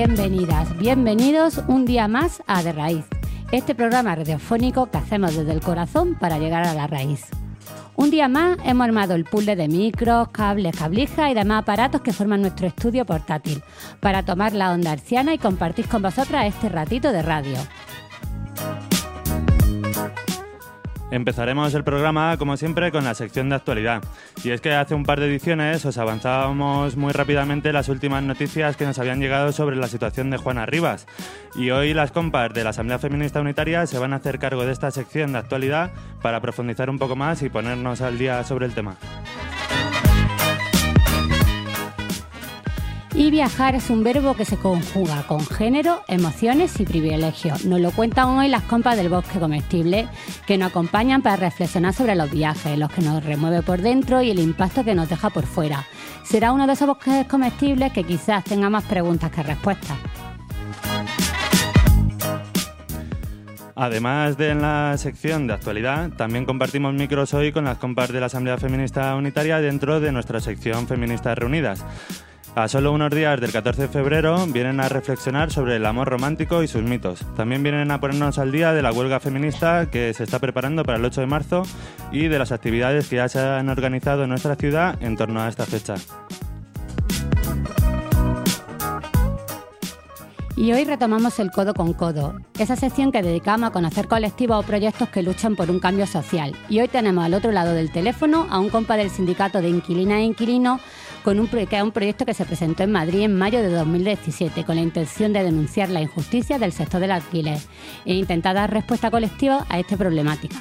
Bienvenidas, bienvenidos un día más a De Raíz, este programa radiofónico que hacemos desde el corazón para llegar a la raíz. Un día más hemos armado el puzzle de micros, cables, cablijas y demás aparatos que forman nuestro estudio portátil para tomar la onda hertziana y compartir con vosotras este ratito de radio. Empezaremos el programa, como siempre, con la sección de actualidad. Y es que hace un par de ediciones os avanzábamos muy rápidamente las últimas noticias que nos habían llegado sobre la situación de Juana Rivas. Y hoy las compas de la Asamblea Feminista Unitaria se van a hacer cargo de esta sección de actualidad para profundizar un poco más y ponernos al día sobre el tema. Y viajar es un verbo que se conjuga con género, emociones y privilegios. Nos lo cuentan hoy las compas del Bosque Comestible, que nos acompañan para reflexionar sobre los viajes, los que nos remueve por dentro y el impacto que nos deja por fuera. Será uno de esos bosques comestibles que quizás tenga más preguntas que respuestas. Además de en la sección de actualidad, también compartimos micros hoy con las compas de la Asamblea Feminista Unitaria dentro de nuestra sección Feministas Reunidas. A solo unos días del 14 de febrero vienen a reflexionar sobre el amor romántico y sus mitos. También vienen a ponernos al día de la huelga feminista que se está preparando para el 8 de marzo y de las actividades que ya se han organizado en nuestra ciudad en torno a esta fecha. Y hoy retomamos el Codo con Codo, esa sección que dedicamos a conocer colectivos o proyectos que luchan por un cambio social. Y hoy tenemos al otro lado del teléfono a un compa del sindicato de inquilinas e inquilinos que es un proyecto que se presentó en Madrid en mayo de 2017 con la intención de denunciar la injusticia del sector del alquiler e intentar dar respuesta colectiva a esta problemática.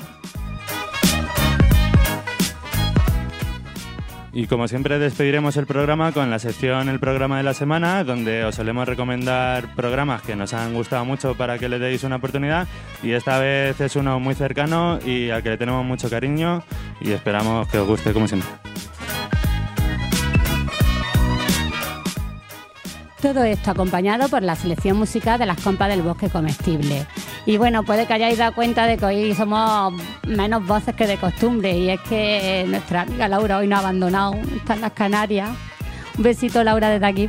Y como siempre despediremos el programa con la sección El Programa de la Semana, donde os solemos recomendar programas que nos han gustado mucho para que le deis una oportunidad, y esta vez es uno muy cercano y al que le tenemos mucho cariño y esperamos que os guste como siempre. Todo esto acompañado por la selección musical de las compas del Bosque Comestible. Y bueno, puede que hayáis dado cuenta de que hoy somos menos voces que de costumbre, y es que nuestra amiga Laura hoy nos ha abandonado, está en las Canarias. Un besito, Laura, desde aquí.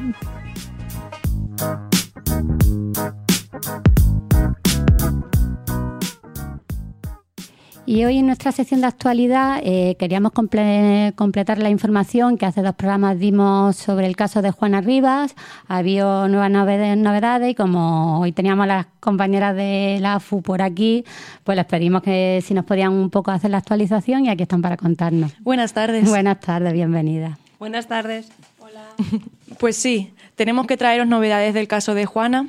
Y hoy en nuestra sección de actualidad queríamos completar la información que hace 2 programas dimos sobre el caso de Juana Rivas. Había nuevas novedades y como hoy teníamos a las compañeras de la AFU por aquí, pues les pedimos que si nos podían un poco hacer la actualización, y aquí están para contarnos. Buenas tardes. Buenas tardes, bienvenida. Buenas tardes. Hola. Pues sí, tenemos que traeros novedades del caso de Juana.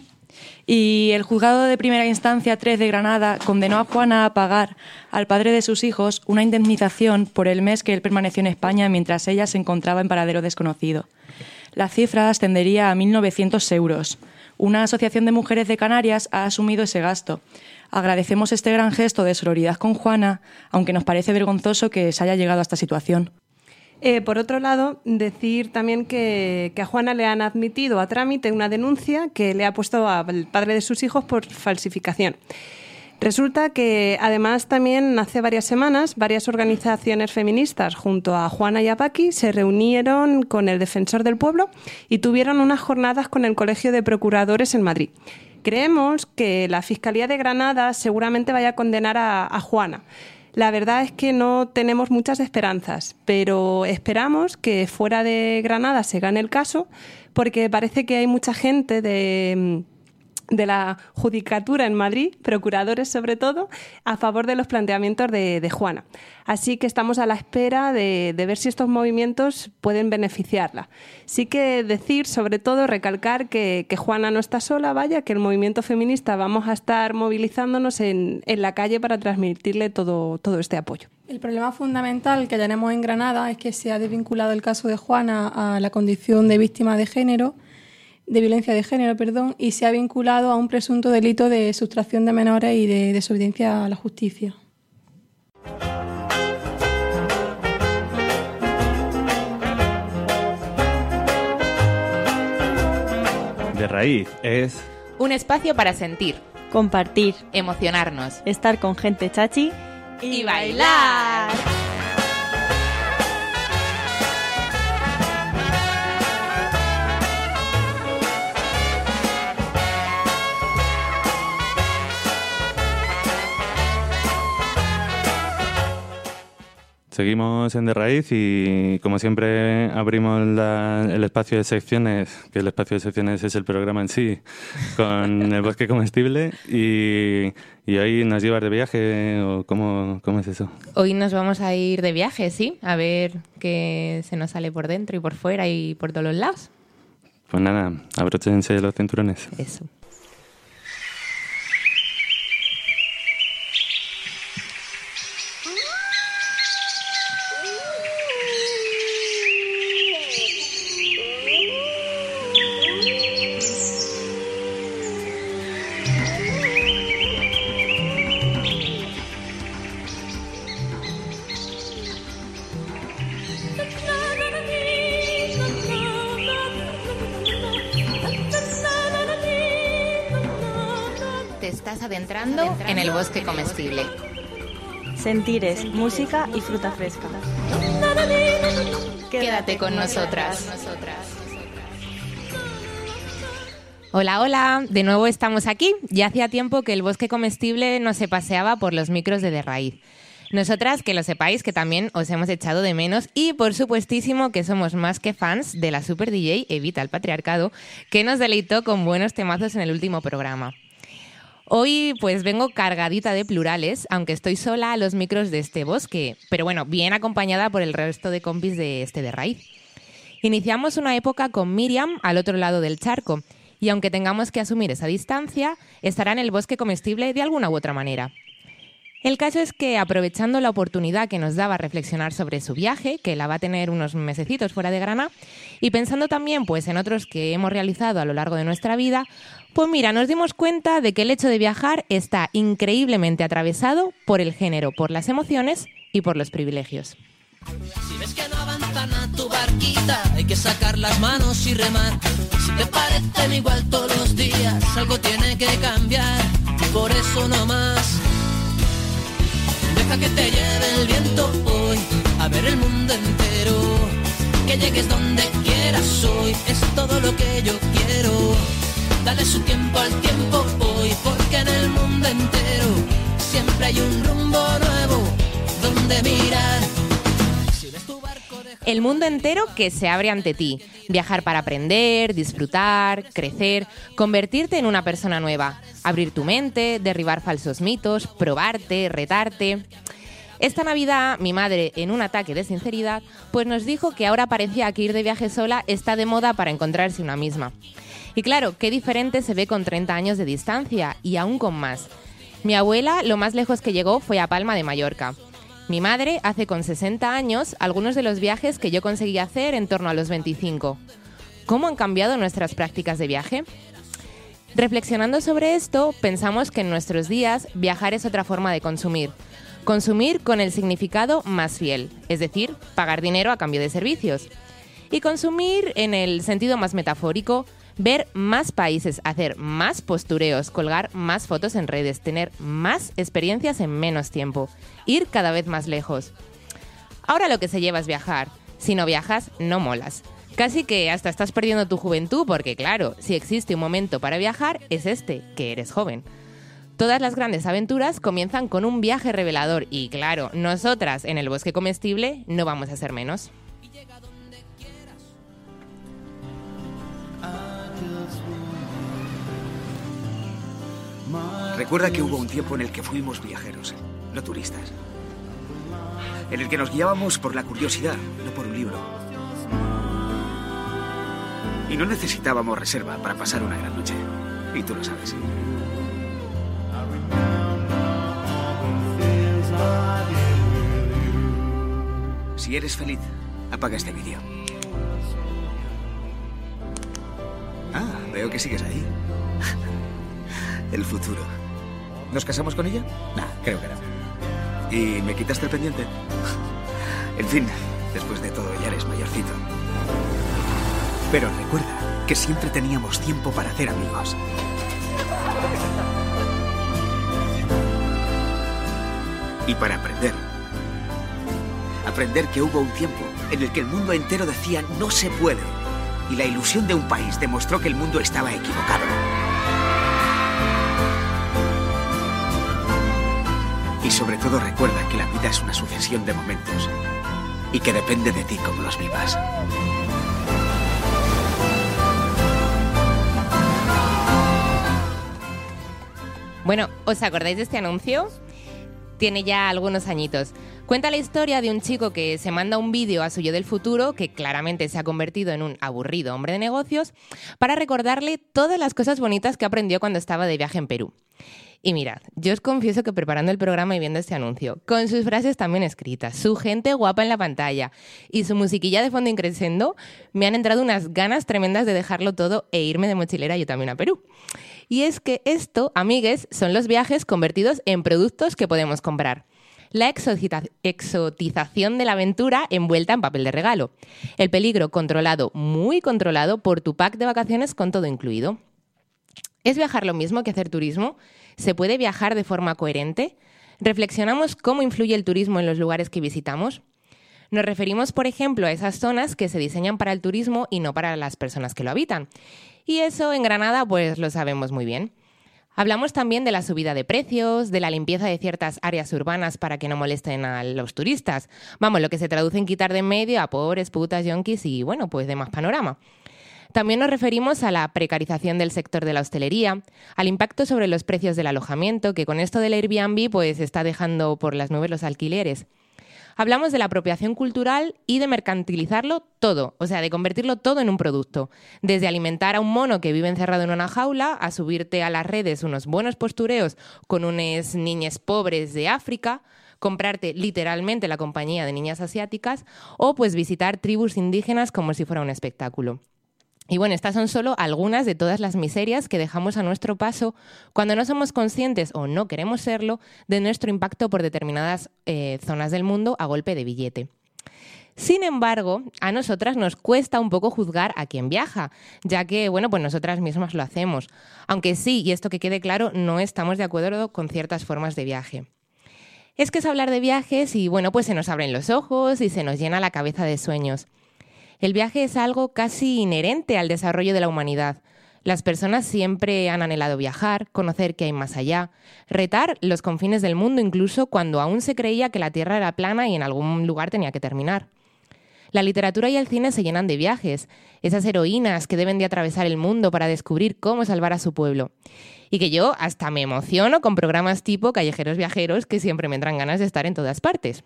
Y el juzgado de primera instancia 3 de Granada condenó a Juana a pagar al padre de sus hijos una indemnización por el mes que él permaneció en España mientras ella se encontraba en paradero desconocido. La cifra ascendería a 1.900 euros. Una asociación de mujeres de Canarias ha asumido ese gasto. Agradecemos este gran gesto de sororidad con Juana, aunque nos parece vergonzoso que se haya llegado a esta situación. Por otro lado, decir también que a Juana le han admitido a trámite una denuncia que le ha puesto al padre de sus hijos por falsificación. Resulta que, además, también hace varias semanas, varias organizaciones feministas, junto a Juana y a Paqui, se reunieron con el Defensor del Pueblo y tuvieron unas jornadas con el Colegio de Procuradores en Madrid. Creemos que la Fiscalía de Granada seguramente vaya a condenar a Juana. La verdad es que no tenemos muchas esperanzas, pero esperamos que fuera de Granada se gane el caso, porque parece que hay mucha gente de la judicatura en Madrid, procuradores sobre todo, a favor de los planteamientos de Juana. Así que estamos a la espera de ver si estos movimientos pueden beneficiarla. Sí que decir, sobre todo, recalcar que Juana no está sola, vaya, que el movimiento feminista vamos a estar movilizándonos en la calle para transmitirle todo este apoyo. El problema fundamental que tenemos en Granada es que se ha desvinculado el caso de Juana a la condición de víctima de violencia de género, y se ha vinculado a un presunto delito de sustracción de menores y de desobediencia a la justicia. De Raíz es un espacio para sentir, compartir, emocionarnos, estar con gente chachi y bailar. Seguimos en De Raíz y, como siempre, abrimos el espacio de secciones, que el espacio de secciones es el programa en sí, con el bosque comestible. Y hoy nos llevas de viaje, ¿o cómo es eso? Hoy nos vamos a ir de viaje, sí, a ver qué se nos sale por dentro y por fuera y por todos los lados. Pues nada, abróchense los cinturones. Eso. Adentrando en el bosque comestible. Sentires, música y fruta fresca. Quédate con nosotras. Hola, hola, de nuevo estamos aquí. Ya hacía tiempo que el bosque comestible no se paseaba por los micros de Raíz. Nosotras, que lo sepáis, que también os hemos echado de menos y por supuestísimo que somos más que fans de la super DJ Evita el Patriarcado, que nos deleitó con buenos temazos en el último programa. Hoy pues vengo cargadita de plurales, aunque estoy sola a los micros de este bosque, pero bueno, bien acompañada por el resto de compis de de Raíz. Iniciamos una época con Miriam al otro lado del charco, y aunque tengamos que asumir esa distancia, estará en el bosque comestible de alguna u otra manera. El caso es que, aprovechando la oportunidad que nos daba reflexionar sobre su viaje, que la va a tener unos mesecitos fuera de Granada, y pensando también pues en otros que hemos realizado a lo largo de nuestra vida, pues mira, nos dimos cuenta de que el hecho de viajar está increíblemente atravesado por el género, por las emociones y por los privilegios. Si ves que no avanzan a tu barquita, hay que sacar las manos y remar. Si te parecen igual todos los días, algo tiene que cambiar, por eso no más. Deja que te lleve el viento hoy, a ver el mundo entero. Que llegues donde quieras hoy, es todo lo que yo quiero. Dale su tiempo al tiempo hoy, porque en el mundo entero siempre hay un rumbo nuevo donde mirar. El mundo entero que se abre ante ti. Viajar para aprender, disfrutar, crecer, convertirte en una persona nueva. Abrir tu mente, derribar falsos mitos, probarte, retarte. Esta Navidad, mi madre, en un ataque de sinceridad, pues nos dijo que ahora parecía que ir de viaje sola está de moda para encontrarse una misma. Y claro, qué diferente se ve con 30 años de distancia, y aún con más. Mi abuela, lo más lejos que llegó fue a Palma de Mallorca. Mi madre hace con 60 años algunos de los viajes que yo conseguí hacer en torno a los 25. ¿Cómo han cambiado nuestras prácticas de viaje? Reflexionando sobre esto, pensamos que en nuestros días viajar es otra forma de consumir. Consumir con el significado más fiel, es decir, pagar dinero a cambio de servicios. Y consumir en el sentido más metafórico, ver más países, hacer más postureos, colgar más fotos en redes, tener más experiencias en menos tiempo, ir cada vez más lejos. Ahora lo que se lleva es viajar. Si no viajas, no molas. Casi que hasta estás perdiendo tu juventud porque, claro, si existe un momento para viajar, es este, que eres joven. Todas las grandes aventuras comienzan con un viaje revelador y, claro, nosotras en el bosque comestible no vamos a ser menos. Recuerda que hubo un tiempo en el que fuimos viajeros, no turistas. En el que nos guiábamos por la curiosidad, no por un libro. Y no necesitábamos reserva para pasar una gran noche. Y tú lo sabes. Si eres feliz, apaga este vídeo. Ah, veo que sigues ahí. El futuro. ¿Nos casamos con ella? Nah, creo que no. ¿Y me quitaste el pendiente? En fin, después de todo ya eres mayorcito. Pero recuerda que siempre teníamos tiempo para hacer amigos. Y para aprender. Aprender que hubo un tiempo en el que el mundo entero decía no se puede. Y la ilusión de un país demostró que el mundo estaba equivocado. Y sobre todo recuerda que la vida es una sucesión de momentos y que depende de ti cómo los vivas. Bueno, ¿os acordáis de este anuncio? Tiene ya algunos añitos. Cuenta la historia de un chico que se manda un vídeo a su yo del futuro, que claramente se ha convertido en un aburrido hombre de negocios, para recordarle todas las cosas bonitas que aprendió cuando estaba de viaje en Perú. Y mirad, yo os confieso que preparando el programa y viendo este anuncio, con sus frases también escritas, su gente guapa en la pantalla y su musiquilla de fondo increscendo, me han entrado unas ganas tremendas de dejarlo todo e irme de mochilera yo también a Perú. Y es que esto, amigues, son los viajes convertidos en productos que podemos comprar. La exotización de la aventura envuelta en papel de regalo. El peligro controlado, muy controlado, por tu pack de vacaciones con todo incluido. ¿Es viajar lo mismo que hacer turismo? ¿Se puede viajar de forma coherente? ¿Reflexionamos cómo influye el turismo en los lugares que visitamos? Nos referimos, por ejemplo, a esas zonas que se diseñan para el turismo y no para las personas que lo habitan. Y eso en Granada pues lo sabemos muy bien. Hablamos también de la subida de precios, de la limpieza de ciertas áreas urbanas para que no molesten a los turistas. Vamos, lo que se traduce en quitar de en medio a pobres, putas, yonkis y, bueno, pues demás panorama. También nos referimos a la precarización del sector de la hostelería, al impacto sobre los precios del alojamiento, que con esto del Airbnb pues está dejando por las nubes los alquileres. Hablamos de la apropiación cultural y de mercantilizarlo todo, o sea, de convertirlo todo en un producto. Desde alimentar a un mono que vive encerrado en una jaula, a subirte a las redes unos buenos postureos con unos niñes pobres de África, comprarte literalmente la compañía de niñas asiáticas o pues visitar tribus indígenas como si fuera un espectáculo. Y bueno, estas son solo algunas de todas las miserias que dejamos a nuestro paso cuando no somos conscientes o no queremos serlo de nuestro impacto por determinadas zonas del mundo a golpe de billete. Sin embargo, a nosotras nos cuesta un poco juzgar a quien viaja, ya que, bueno, pues nosotras mismas lo hacemos. Aunque sí, y esto que quede claro, no estamos de acuerdo con ciertas formas de viaje. Es que es hablar de viajes y, bueno, pues se nos abren los ojos y se nos llena la cabeza de sueños. El viaje es algo casi inherente al desarrollo de la humanidad. Las personas siempre han anhelado viajar, conocer qué hay más allá, retar los confines del mundo incluso cuando aún se creía que la Tierra era plana y en algún lugar tenía que terminar. La literatura y el cine se llenan de viajes, esas heroínas que deben de atravesar el mundo para descubrir cómo salvar a su pueblo. Y que yo hasta me emociono con programas tipo Callejeros Viajeros que siempre me entran ganas de estar en todas partes.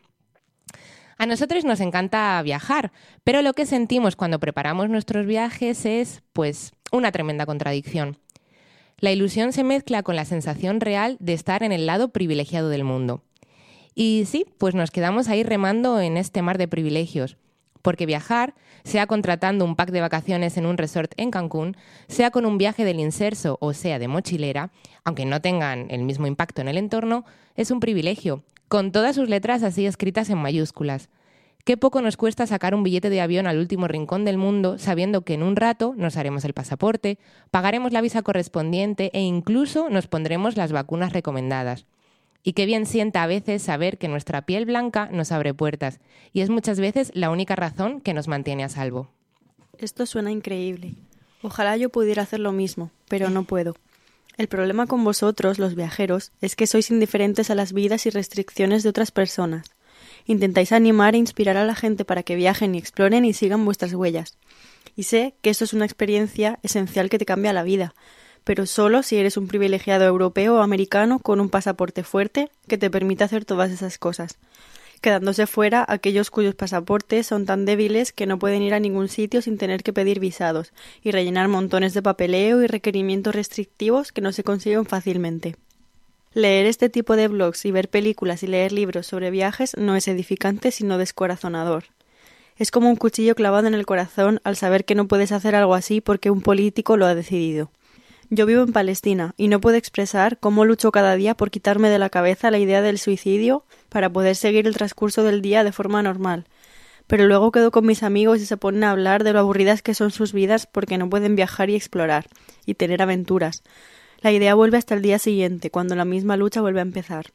A nosotros nos encanta viajar, pero lo que sentimos cuando preparamos nuestros viajes es, pues, una tremenda contradicción. La ilusión se mezcla con la sensación real de estar en el lado privilegiado del mundo. Y sí, pues nos quedamos ahí remando en este mar de privilegios, porque viajar, sea contratando un pack de vacaciones en un resort en Cancún, sea con un viaje del inserso o sea de mochilera, aunque no tengan el mismo impacto en el entorno, es un privilegio, con todas sus letras así escritas en mayúsculas. Qué poco nos cuesta sacar un billete de avión al último rincón del mundo sabiendo que en un rato nos haremos el pasaporte, pagaremos la visa correspondiente e incluso nos pondremos las vacunas recomendadas. Y qué bien sienta a veces saber que nuestra piel blanca nos abre puertas y es muchas veces la única razón que nos mantiene a salvo. Esto suena increíble. Ojalá yo pudiera hacer lo mismo, pero no puedo. El problema con vosotros, los viajeros, es que sois indiferentes a las vidas y restricciones de otras personas. Intentáis animar e inspirar a la gente para que viajen y exploren y sigan vuestras huellas. Y sé que esto es una experiencia esencial que te cambia la vida, pero solo si eres un privilegiado europeo o americano con un pasaporte fuerte que te permite hacer todas esas cosas, quedándose fuera aquellos cuyos pasaportes son tan débiles que no pueden ir a ningún sitio sin tener que pedir visados y rellenar montones de papeleo y requerimientos restrictivos que no se consiguen fácilmente. Leer este tipo de blogs y ver películas y leer libros sobre viajes no es edificante sino descorazonador. Es como un cuchillo clavado en el corazón al saber que no puedes hacer algo así porque un político lo ha decidido. Yo vivo en Palestina y no puedo expresar cómo lucho cada día por quitarme de la cabeza la idea del suicidio para poder seguir el transcurso del día de forma normal. Pero luego quedo con mis amigos y se ponen a hablar de lo aburridas que son sus vidas porque no pueden viajar y explorar, y tener aventuras. La idea vuelve hasta el día siguiente, cuando la misma lucha vuelve a empezar.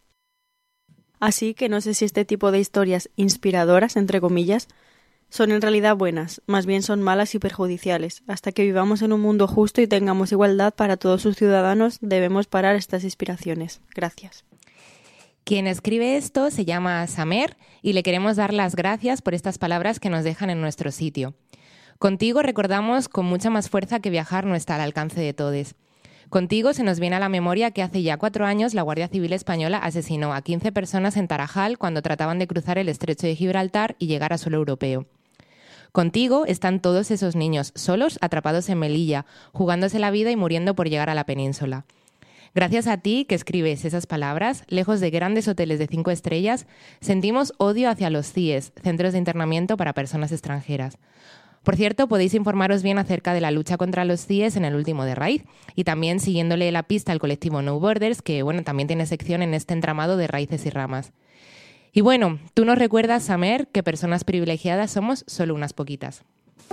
Así que no sé si este tipo de historias inspiradoras, entre comillas, son en realidad buenas, más bien son malas y perjudiciales. Hasta que vivamos en un mundo justo y tengamos igualdad para todos sus ciudadanos, debemos parar estas inspiraciones. Gracias. Quien escribe esto se llama Samer y le queremos dar las gracias por estas palabras que nos dejan en nuestro sitio. Contigo recordamos con mucha más fuerza que viajar no está al alcance de todos. Contigo se nos viene a la memoria que hace ya 4 años la Guardia Civil Española asesinó a 15 personas en Tarajal cuando trataban de cruzar el estrecho de Gibraltar y llegar a suelo europeo. Contigo están todos esos niños solos, atrapados en Melilla, jugándose la vida y muriendo por llegar a la península. Gracias a ti, que escribes esas palabras, lejos de grandes hoteles de 5 estrellas, sentimos odio hacia los CIES, Centros de Internamiento para Personas Extranjeras. Por cierto, podéis informaros bien acerca de la lucha contra los CIES en el último de Raíz y también siguiéndole la pista al colectivo No Borders, que también tiene sección en este entramado de raíces y ramas. Y bueno, tú nos recuerdas, Samer, que personas privilegiadas somos solo unas poquitas.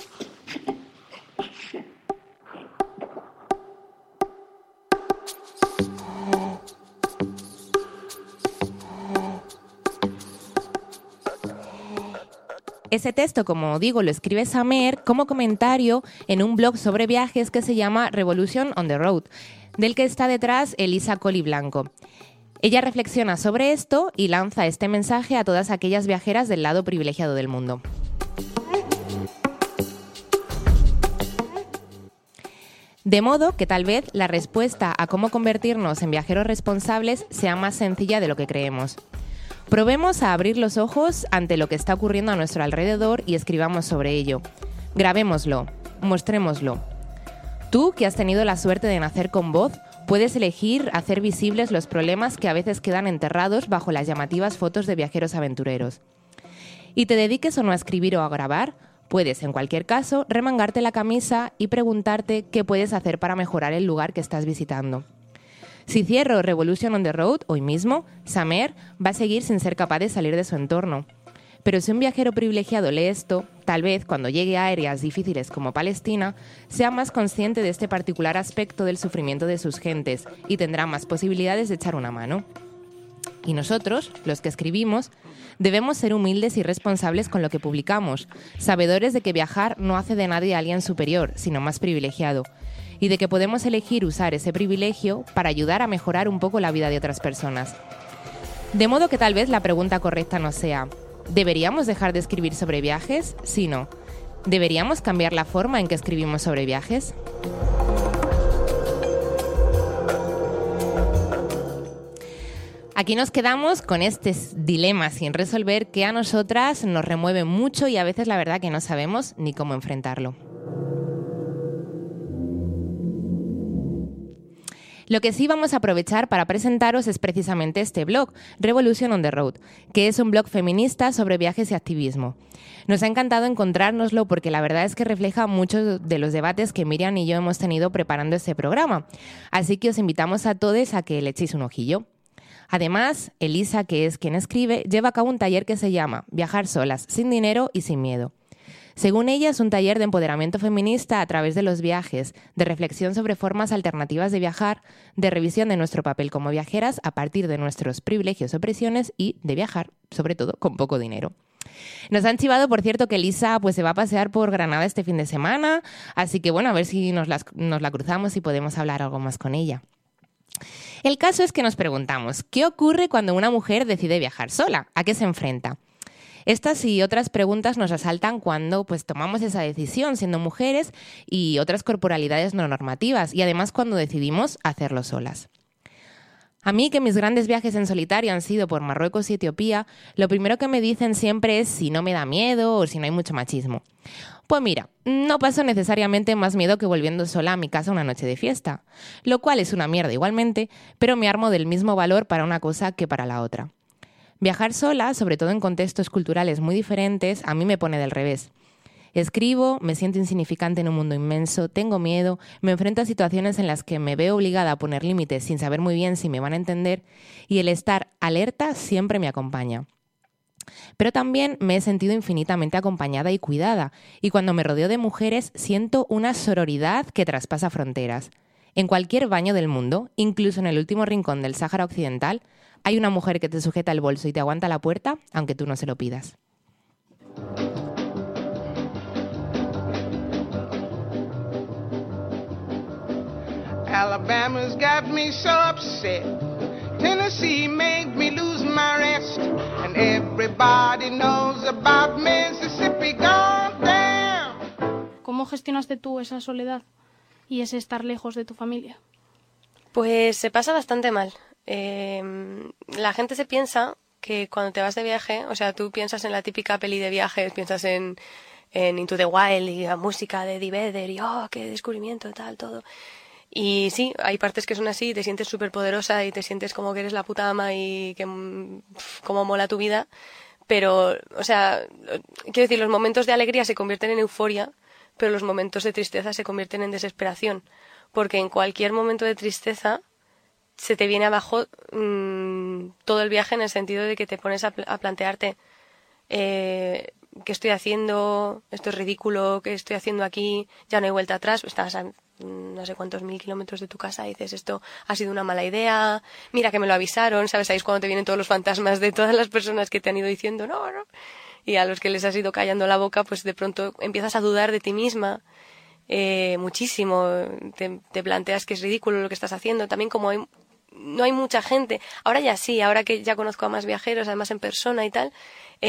Ese texto, como digo, lo escribe Samer como comentario en un blog sobre viajes que se llama Revolution on the Road, del que está detrás Elisa Colli Blanco. Ella reflexiona sobre esto y lanza este mensaje a todas aquellas viajeras del lado privilegiado del mundo. De modo que tal vez la respuesta a cómo convertirnos en viajeros responsables sea más sencilla de lo que creemos. Probemos a abrir los ojos ante lo que está ocurriendo a nuestro alrededor y escribamos sobre ello. Grabémoslo, mostrémoslo. Tú, que has tenido la suerte de nacer con voz, puedes elegir hacer visibles los problemas que a veces quedan enterrados bajo las llamativas fotos de viajeros aventureros. Y te dediques o no a escribir o a grabar, puedes, en cualquier caso, remangarte la camisa y preguntarte qué puedes hacer para mejorar el lugar que estás visitando. Si cierro Revolution on the Road hoy mismo, Samer va a seguir sin ser capaz de salir de su entorno. Pero si un viajero privilegiado lee esto, tal vez cuando llegue a áreas difíciles como Palestina, sea más consciente de este particular aspecto del sufrimiento de sus gentes y tendrá más posibilidades de echar una mano. Y nosotros, los que escribimos, debemos ser humildes y responsables con lo que publicamos, sabedores de que viajar no hace de nadie a alguien superior, sino más privilegiado, y de que podemos elegir usar ese privilegio para ayudar a mejorar un poco la vida de otras personas. De modo que tal vez la pregunta correcta no sea ¿deberíamos dejar de escribir sobre viajes? Sí, no. ¿Deberíamos cambiar la forma en que escribimos sobre viajes? Aquí nos quedamos con este dilema sin resolver que a nosotras nos remueve mucho y a veces la verdad que no sabemos ni cómo enfrentarlo. Lo que sí vamos a aprovechar para presentaros es precisamente este blog, Revolution on the Road, que es un blog feminista sobre viajes y activismo. Nos ha encantado encontrárnoslo porque la verdad es que refleja muchos de los debates que Miriam y yo hemos tenido preparando este programa. Así que os invitamos a todos a que le echéis un ojillo. Además, Elisa, que es quien escribe, lleva a cabo un taller que se llama Viajar solas, sin dinero y sin miedo. Según ella, es un taller de empoderamiento feminista a través de los viajes, de reflexión sobre formas alternativas de viajar, de revisión de nuestro papel como viajeras a partir de nuestros privilegios o presiones y de viajar, sobre todo, con poco dinero. Nos han chivado, por cierto, que Elisa se va a pasear por Granada este fin de semana, así que bueno, a ver si nos la cruzamos y podemos hablar algo más con ella. El caso es que nos preguntamos, ¿qué ocurre cuando una mujer decide viajar sola? ¿A qué se enfrenta? Estas y otras preguntas nos asaltan cuando tomamos esa decisión siendo mujeres y otras corporalidades no normativas y además cuando decidimos hacerlo solas. A mí, que mis grandes viajes en solitario han sido por Marruecos y Etiopía, lo primero que me dicen siempre es si no me da miedo o si no hay mucho machismo. Pues mira, no paso necesariamente más miedo que volviendo sola a mi casa una noche de fiesta, lo cual es una mierda igualmente, pero me armo del mismo valor para una cosa que para la otra. Viajar sola, sobre todo en contextos culturales muy diferentes, a mí me pone del revés. Escribo, me siento insignificante en un mundo inmenso, tengo miedo, me enfrento a situaciones en las que me veo obligada a poner límites sin saber muy bien si me van a entender y el estar alerta siempre me acompaña. Pero también me he sentido infinitamente acompañada y cuidada y cuando me rodeo de mujeres siento una sororidad que traspasa fronteras. En cualquier baño del mundo, incluso en el último rincón del Sáhara Occidental, hay una mujer que te sujeta el bolso y te aguanta la puerta, aunque tú no se lo pidas. Alabama's got me so upset. Tennessee made me lose my Everybody knows about Mississippi gone down. ¿Cómo gestionaste tú esa soledad y ese estar lejos de tu familia? Pues se pasa bastante mal. La gente se piensa que cuando te vas de viaje, o sea, tú piensas en la típica peli de viajes, piensas en Into the Wild y la música de Eddie Vedder y ¡oh, qué descubrimiento, tal, todo! Y sí, hay partes que son así, te sientes súper poderosa y te sientes como que eres la puta ama y que como mola tu vida, pero, o sea, quiero decir, los momentos de alegría se convierten en euforia, pero los momentos de tristeza se convierten en desesperación, porque en cualquier momento de tristeza se te viene abajo todo el viaje, en el sentido de que te pones a plantearte ¿qué estoy haciendo? Esto es ridículo, ¿qué estoy haciendo aquí? Ya no hay vuelta atrás, estás a no sé cuántos 1000 kilómetros de tu casa y dices, esto ha sido una mala idea, mira que me lo avisaron, ¿sabes? Ahí es cuando te vienen todos los fantasmas de todas las personas que te han ido diciendo no, y a los que les has ido callando la boca, pues de pronto empiezas a dudar de ti misma muchísimo, te planteas que es ridículo lo que estás haciendo, también como no hay mucha gente, ahora ya sí, ahora que ya conozco a más viajeros, además en persona y tal,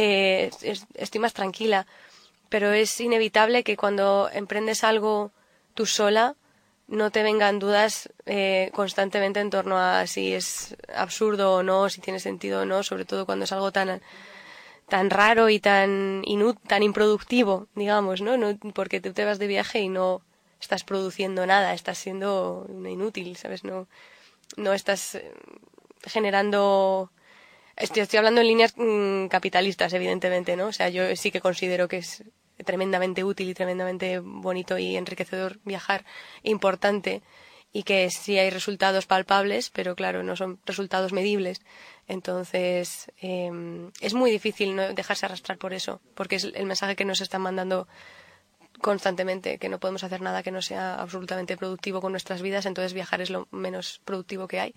estoy más tranquila, pero es inevitable que cuando emprendes algo tú sola no te vengan dudas constantemente en torno a si es absurdo o no, si tiene sentido o no, sobre todo cuando es algo tan raro y tan improductivo, digamos, ¿no? Porque tú te vas de viaje y no estás produciendo nada, estás siendo una inútil, ¿sabes? No estás generando... Estoy hablando en líneas capitalistas, evidentemente, ¿no? O sea, yo sí que considero que es tremendamente útil y tremendamente bonito y enriquecedor viajar, importante, y que sí hay resultados palpables, pero claro, no son resultados medibles. Entonces, es muy difícil no dejarse arrastrar por eso, porque es el mensaje que nos están mandando constantemente, que no podemos hacer nada que no sea absolutamente productivo con nuestras vidas, entonces viajar es lo menos productivo que hay.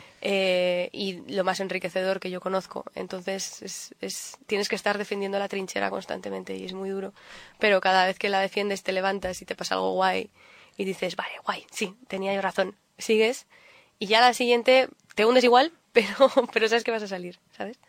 Y lo más enriquecedor que yo conozco. Entonces tienes que estar defendiendo la trinchera constantemente y es muy duro, pero cada vez que la defiendes te levantas y te pasa algo guay y dices, vale, guay, sí, tenía yo razón, sigues y ya la siguiente te hundes igual, pero sabes que vas a salir, ¿sabes?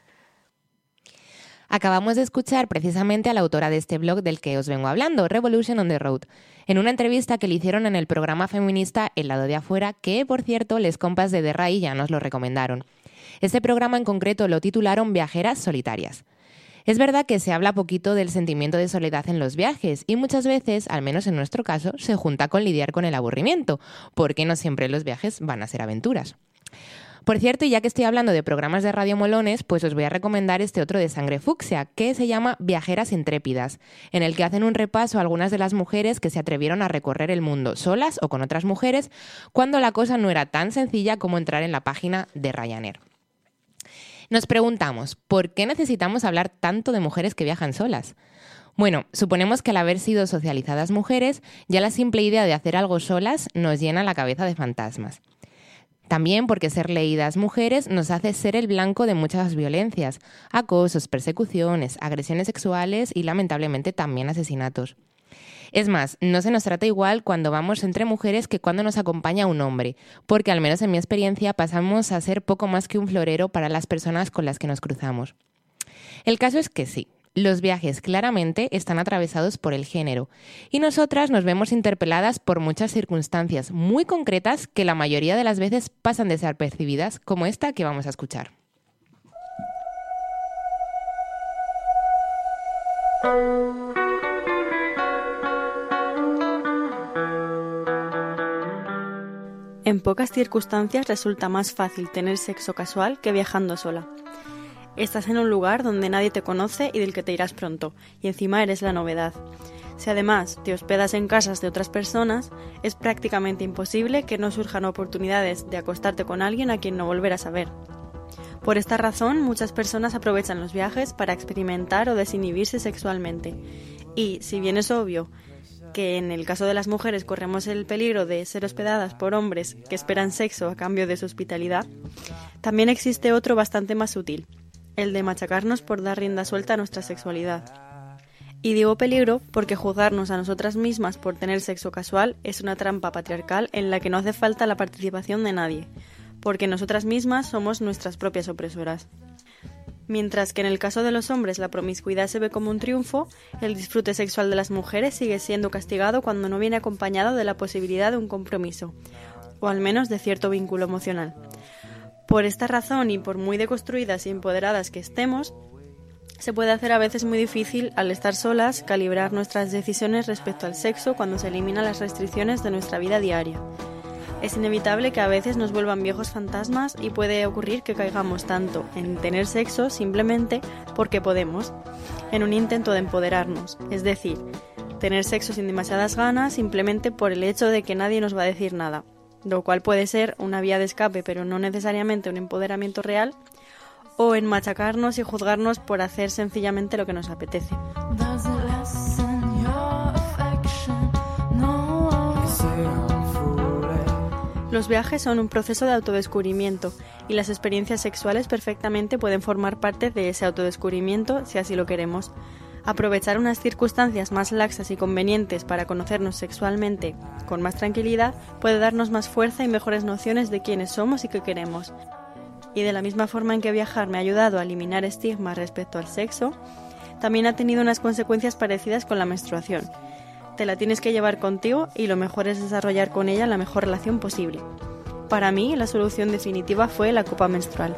Acabamos de escuchar precisamente a la autora de este blog del que os vengo hablando, Revolution on the Road, en una entrevista que le hicieron en el programa feminista El lado de afuera, que, por cierto, les compas de The Rai ya nos lo recomendaron. Este programa en concreto lo titularon Viajeras solitarias. Es verdad que se habla poquito del sentimiento de soledad en los viajes y muchas veces, al menos en nuestro caso, se junta con lidiar con el aburrimiento, porque no siempre los viajes van a ser aventuras. Por cierto, y ya que estoy hablando de programas de radio molones, pues os voy a recomendar este otro de Sangre Fucsia, que se llama Viajeras Intrépidas, en el que hacen un repaso a algunas de las mujeres que se atrevieron a recorrer el mundo solas o con otras mujeres, cuando la cosa no era tan sencilla como entrar en la página de Ryanair. Nos preguntamos, ¿por qué necesitamos hablar tanto de mujeres que viajan solas? Bueno, suponemos que al haber sido socializadas mujeres, ya la simple idea de hacer algo solas nos llena la cabeza de fantasmas. También porque ser leídas mujeres nos hace ser el blanco de muchas violencias, acosos, persecuciones, agresiones sexuales y lamentablemente también asesinatos. Es más, no se nos trata igual cuando vamos entre mujeres que cuando nos acompaña un hombre, porque al menos en mi experiencia pasamos a ser poco más que un florero para las personas con las que nos cruzamos. El caso es que sí. Los viajes claramente están atravesados por el género y nosotras nos vemos interpeladas por muchas circunstancias muy concretas que la mayoría de las veces pasan desapercibidas, como esta que vamos a escuchar. En pocas circunstancias resulta más fácil tener sexo casual que viajando sola. Estás en un lugar donde nadie te conoce y del que te irás pronto, y encima eres la novedad. Si además te hospedas en casas de otras personas, es prácticamente imposible que no surjan oportunidades de acostarte con alguien a quien no volverás a ver. Por esta razón, muchas personas aprovechan los viajes para experimentar o desinhibirse sexualmente. Y, si bien es obvio que en el caso de las mujeres corremos el peligro de ser hospedadas por hombres que esperan sexo a cambio de su hospitalidad, también existe otro bastante más sutil, el de machacarnos por dar rienda suelta a nuestra sexualidad. Y digo peligro porque juzgarnos a nosotras mismas por tener sexo casual es una trampa patriarcal en la que no hace falta la participación de nadie, porque nosotras mismas somos nuestras propias opresoras. Mientras que en el caso de los hombres la promiscuidad se ve como un triunfo, el disfrute sexual de las mujeres sigue siendo castigado cuando no viene acompañado de la posibilidad de un compromiso, o al menos de cierto vínculo emocional. Por esta razón, y por muy deconstruidas y empoderadas que estemos, se puede hacer a veces muy difícil, al estar solas, calibrar nuestras decisiones respecto al sexo cuando se eliminan las restricciones de nuestra vida diaria. Es inevitable que a veces nos vuelvan viejos fantasmas y puede ocurrir que caigamos tanto en tener sexo simplemente porque podemos, en un intento de empoderarnos, es decir, tener sexo sin demasiadas ganas simplemente por el hecho de que nadie nos va a decir nada, lo cual puede ser una vía de escape pero no necesariamente un empoderamiento real, o en machacarnos y juzgarnos por hacer sencillamente lo que nos apetece. Los viajes son un proceso de autodescubrimiento y las experiencias sexuales perfectamente pueden formar parte de ese autodescubrimiento si así lo queremos. Aprovechar unas circunstancias más laxas y convenientes para conocernos sexualmente con más tranquilidad puede darnos más fuerza y mejores nociones de quiénes somos y qué queremos. Y de la misma forma en que viajar me ha ayudado a eliminar estigmas respecto al sexo, también ha tenido unas consecuencias parecidas con la menstruación. Te la tienes que llevar contigo y lo mejor es desarrollar con ella la mejor relación posible. Para mí, la solución definitiva fue la copa menstrual.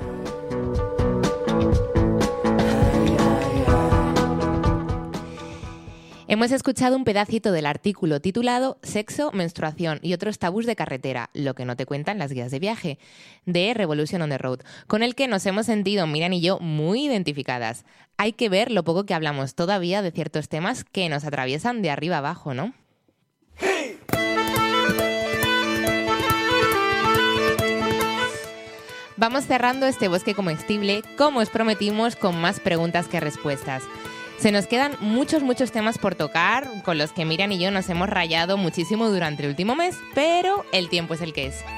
Hemos escuchado un pedacito del artículo titulado Sexo, menstruación y otros tabús de carretera, lo que no te cuentan las guías de viaje, de Revolution on the Road, con el que nos hemos sentido, Miriam y yo, muy identificadas. Hay que ver lo poco que hablamos todavía de ciertos temas que nos atraviesan de arriba abajo, ¿no? Vamos cerrando este bosque comestible, como os prometimos, con más preguntas que respuestas. Se nos quedan muchos temas por tocar, con los que Miriam y yo nos hemos rayado muchísimo durante el último mes, pero el tiempo es el que es.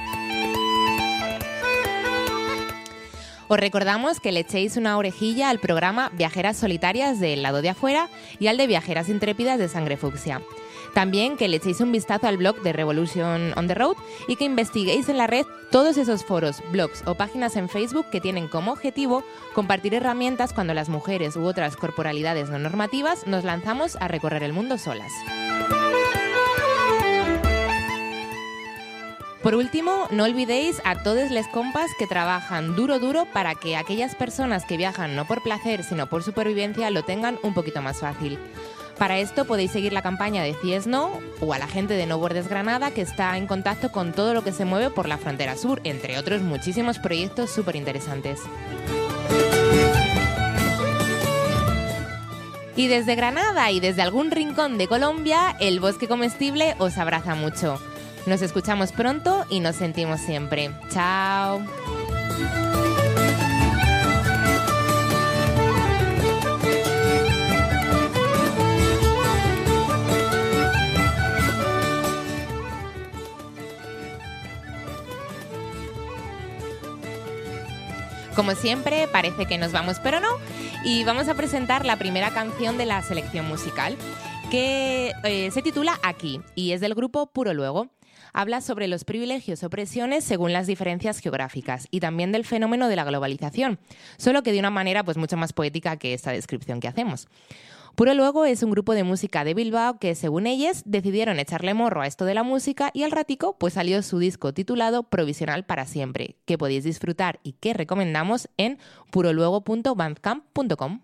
Os recordamos que le echéis una orejilla al programa Viajeras Solitarias del Lado de Afuera y al de Viajeras Intrépidas de Sangre Fucsia. También que le echéis un vistazo al blog de Revolution on the Road y que investiguéis en la red todos esos foros, blogs o páginas en Facebook que tienen como objetivo compartir herramientas cuando las mujeres u otras corporalidades no normativas nos lanzamos a recorrer el mundo solas. Por último, no olvidéis a todos les compas que trabajan duro para que aquellas personas que viajan no por placer sino por supervivencia lo tengan un poquito más fácil. Para esto podéis seguir la campaña de CIES No o a la gente de No Bordes Granada, que está en contacto con todo lo que se mueve por la frontera sur, entre otros muchísimos proyectos súper interesantes. Y desde Granada y desde algún rincón de Colombia, el bosque comestible os abraza mucho. Nos escuchamos pronto y nos sentimos siempre. ¡Chao! Como siempre, parece que nos vamos, pero no. Y vamos a presentar la primera canción de la selección musical, que se titula Aquí, y es del grupo Puro Luego. Habla sobre los privilegios o opresiones según las diferencias geográficas y también del fenómeno de la globalización, solo que de una manera pues mucho más poética que esta descripción que hacemos. Puro Luego es un grupo de música de Bilbao que, según ellas, decidieron echarle morro a esto de la música y al ratico pues salió su disco titulado Provisional para siempre, que podéis disfrutar y que recomendamos en puroluego.bandcamp.com.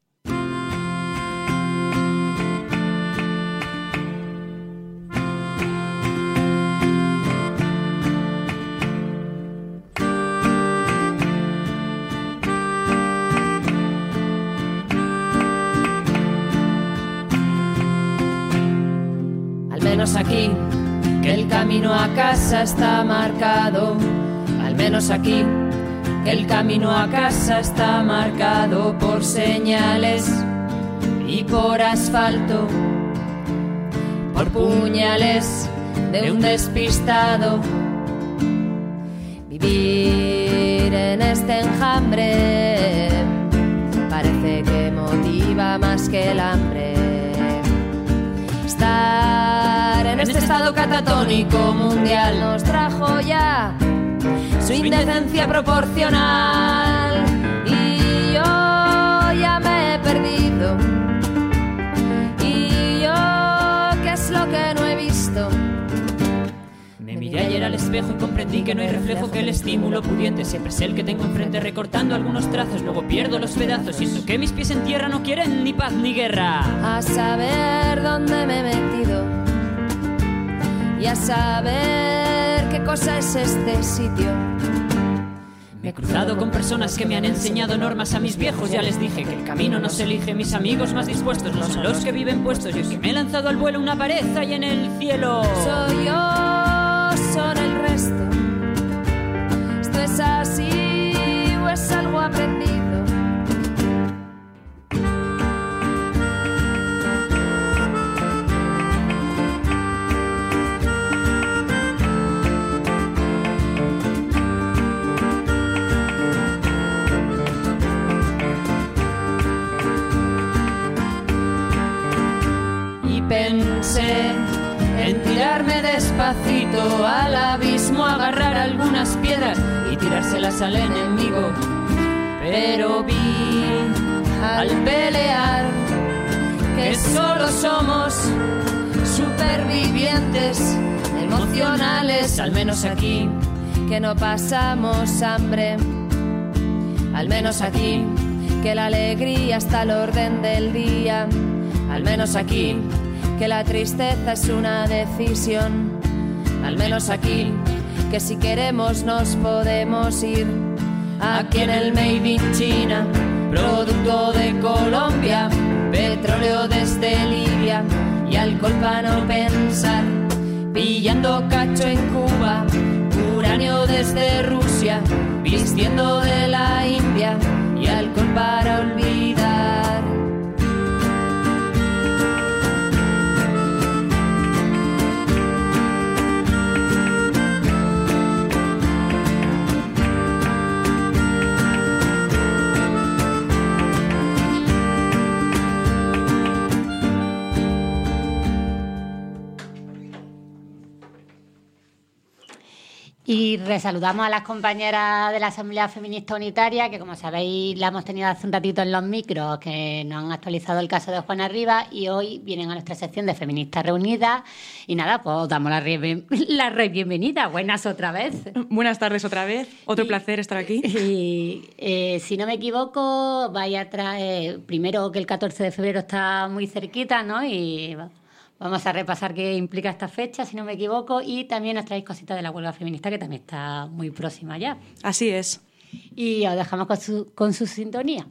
Al menos aquí, que el camino a casa está marcado. Al menos aquí, que el camino a casa está marcado por señales y por asfalto, por puñales de un despistado. Vivir en este enjambre parece que motiva más que el hambre. Estar en este estado catatónico mundial nos trajo ya su indecencia proporcional. Y yo espejo y comprendí que no hay reflejo, que el estímulo pudiente siempre es el que tengo enfrente, recortando algunos trazos, luego pierdo los pedazos. Siento que mis pies en tierra no quieren ni paz ni guerra. A saber dónde me he metido y a saber qué cosa es este sitio. Me he cruzado con personas que me han enseñado normas. A mis viejos ya les dije que el camino no se elige. Mis amigos más dispuestos no son los que viven puestos. Yo es que me he lanzado al vuelo una pared ahí en el cielo. Soy yo, son el resto. ¿Esto es así o es algo aprendido? Pensé en tirarme despacito al abismo, agarrar algunas piedras y tirárselas al enemigo. Pero vi al pelear que solo somos supervivientes emocionales, al menos aquí, que no pasamos hambre, al menos aquí, que la alegría está al orden del día, al menos aquí, que la tristeza es una decisión, al menos aquí, que si queremos nos podemos ir. Aquí en el Made in China, producto de Colombia, petróleo desde Libia y alcohol para no pensar, pillando cacho en Cuba, uranio desde Rusia, vistiendo de la India y alcohol para olvidar. Y resaludamos a las compañeras de la Asamblea Feminista Unitaria, que como sabéis la hemos tenido hace un ratito en los micros, que nos han actualizado el caso de Juana Rivas y hoy vienen a nuestra sección de Feministas Reunidas. Y nada, pues damos la bienvenida. Buenas otra vez. Buenas tardes otra vez. Otro placer estar aquí. Y si no me equivoco, vais a traer, primero que el 14 de febrero está muy cerquita, ¿no? Y vamos a repasar qué implica esta fecha, si no me equivoco, y también os traéis cositas de la huelga feminista, que también está muy próxima ya. Así es. Y os dejamos con su sintonía.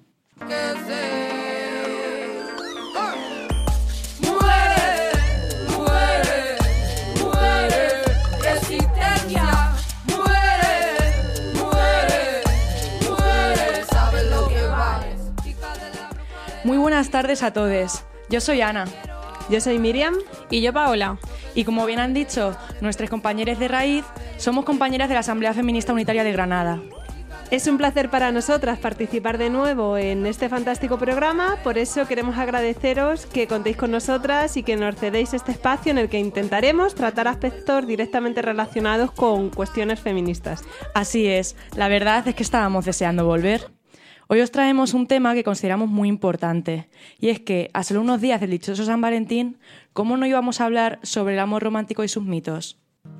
Muy buenas tardes a todos. Yo soy Ana. Yo soy Miriam. Y yo Paola. Y como bien han dicho nuestras compañeras de raíz, somos compañeras de la Asamblea Feminista Unitaria de Granada. Es un placer para nosotras participar de nuevo en este fantástico programa, por eso queremos agradeceros que contéis con nosotras y que nos cedéis este espacio en el que intentaremos tratar aspectos directamente relacionados con cuestiones feministas. Así es, la verdad es que estábamos deseando volver. Hoy os traemos un tema que consideramos muy importante, y es que, a solo unos días del dichoso San Valentín, ¿cómo no íbamos a hablar sobre el amor romántico y sus mitos?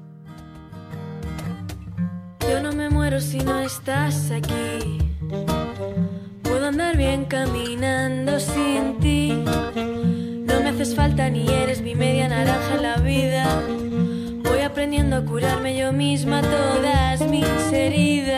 Yo no me muero si no estás aquí. Puedo andar bien caminando sin ti. No me haces falta ni eres mi media naranja en la vida. Voy aprendiendo a curarme yo misma todas mis heridas.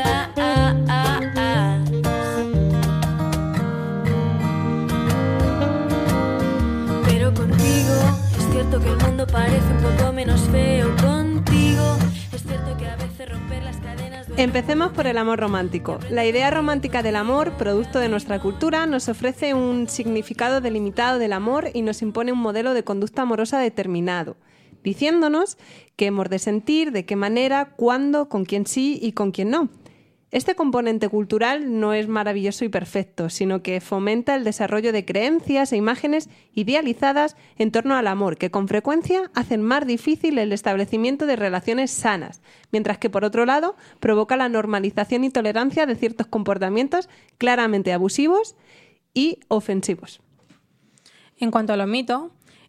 Pero contigo es cierto que el mundo parece un poco menos feo. Contigo es cierto que a veces romper las cadenas... Empecemos por el amor romántico. La idea romántica del amor, producto de nuestra cultura, nos ofrece un significado delimitado del amor y nos impone un modelo de conducta amorosa determinado, diciéndonos qué hemos de sentir, de qué manera, cuándo, con quién sí y con quién no. Este componente cultural no es maravilloso y perfecto, sino que fomenta el desarrollo de creencias e imágenes idealizadas en torno al amor, que con frecuencia hacen más difícil el establecimiento de relaciones sanas, mientras que, por otro lado, provoca la normalización y tolerancia de ciertos comportamientos claramente abusivos y ofensivos. En cuanto a los mitos,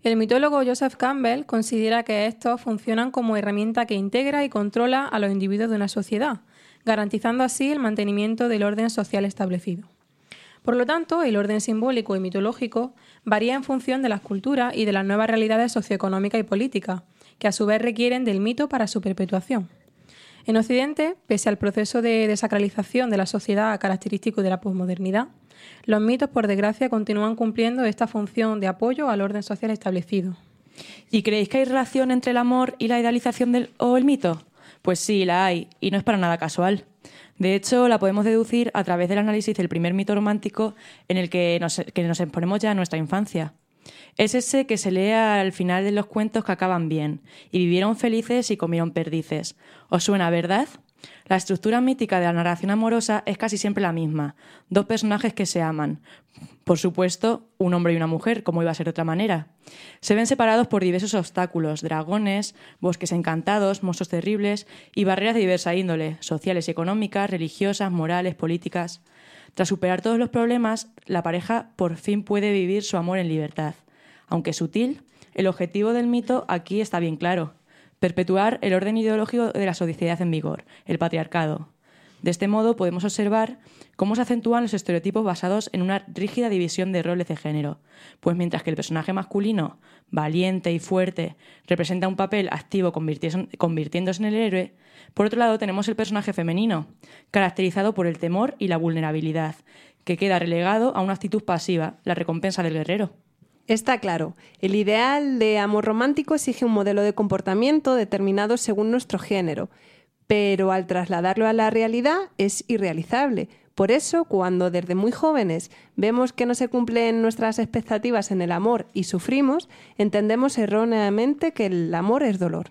El mitólogo Joseph Campbell considera que estos funcionan como herramienta que integra y controla a los individuos de una sociedad, garantizando así el mantenimiento del orden social establecido. Por lo tanto, el orden simbólico y mitológico varía en función de las culturas y de las nuevas realidades socioeconómicas y políticas, que a su vez requieren del mito para su perpetuación. En Occidente, pese al proceso de desacralización de la sociedad característico de la posmodernidad, los mitos, por desgracia, continúan cumpliendo esta función de apoyo al orden social establecido. ¿Y creéis que hay relación entre el amor y la idealización o el mito? Pues sí, la hay, y no es para nada casual. De hecho, la podemos deducir a través del análisis del primer mito romántico en el que nos exponemos ya a nuestra infancia. Es ese que se lee al final de los cuentos que acaban bien, y vivieron felices y comieron perdices. ¿Os suena, verdad? La estructura mítica de la narración amorosa es casi siempre la misma. Dos personajes que se aman. Por supuesto, un hombre y una mujer, como iba a ser de otra manera. Se ven separados por diversos obstáculos, dragones, bosques encantados, monstruos terribles y barreras de diversa índole, sociales y económicas, religiosas, morales, políticas. Tras superar todos los problemas, la pareja por fin puede vivir su amor en libertad. Aunque sutil, el objetivo del mito aquí está bien claro: perpetuar el orden ideológico de la sociedad en vigor, el patriarcado. De este modo podemos observar cómo se acentúan los estereotipos basados en una rígida división de roles de género, pues mientras que el personaje masculino, valiente y fuerte, representa un papel activo convirtiéndose en el héroe, por otro lado tenemos el personaje femenino, caracterizado por el temor y la vulnerabilidad, que queda relegado a una actitud pasiva, la recompensa del guerrero. Está claro, el ideal de amor romántico exige un modelo de comportamiento determinado según nuestro género, pero al trasladarlo a la realidad es irrealizable. Por eso, cuando desde muy jóvenes vemos que no se cumplen nuestras expectativas en el amor y sufrimos, entendemos erróneamente que el amor es dolor.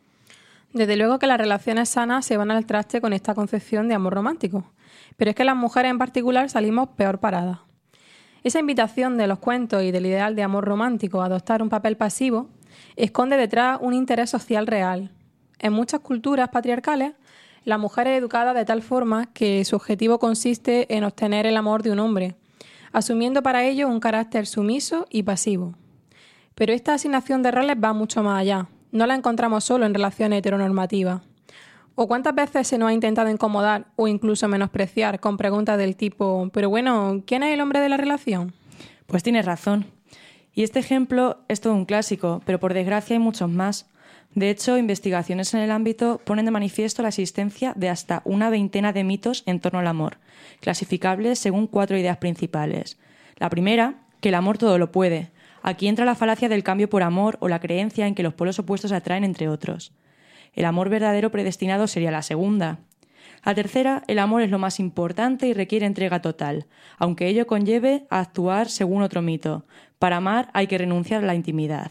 Desde luego que las relaciones sanas se van al traste con esta concepción de amor romántico, pero es que las mujeres en particular salimos peor paradas. Esa invitación de los cuentos y del ideal de amor romántico a adoptar un papel pasivo esconde detrás un interés social real. En muchas culturas patriarcales, la mujer es educada de tal forma que su objetivo consiste en obtener el amor de un hombre, asumiendo para ello un carácter sumiso y pasivo. Pero esta asignación de roles va mucho más allá. No la encontramos solo en relaciones heteronormativas. ¿O cuántas veces se nos ha intentado incomodar o incluso menospreciar con preguntas del tipo «pero bueno, ¿quién es el hombre de la relación?». Pues tienes razón. Y este ejemplo es todo un clásico, pero por desgracia hay muchos más. De hecho, investigaciones en el ámbito ponen de manifiesto la existencia de hasta una veintena de mitos en torno al amor, clasificables según 4 ideas principales. La primera, que el amor todo lo puede. Aquí entra la falacia del cambio por amor o la creencia en que los polos opuestos se atraen, entre otros. El amor verdadero predestinado sería la segunda. La tercera, el amor es lo más importante y requiere entrega total, aunque ello conlleve a actuar según otro mito. Para amar hay que renunciar a la intimidad.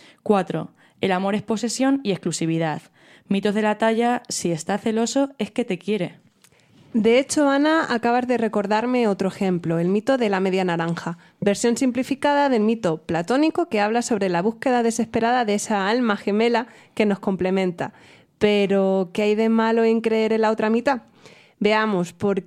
4. El amor es posesión y exclusividad. Mitos de la talla, si está celoso, es que te quiere. De hecho, Ana, acabas de recordarme otro ejemplo, el mito de la media naranja, versión simplificada del mito platónico que habla sobre la búsqueda desesperada de esa alma gemela que nos complementa. Pero, ¿qué hay de malo en creer en la otra mitad? Veamos,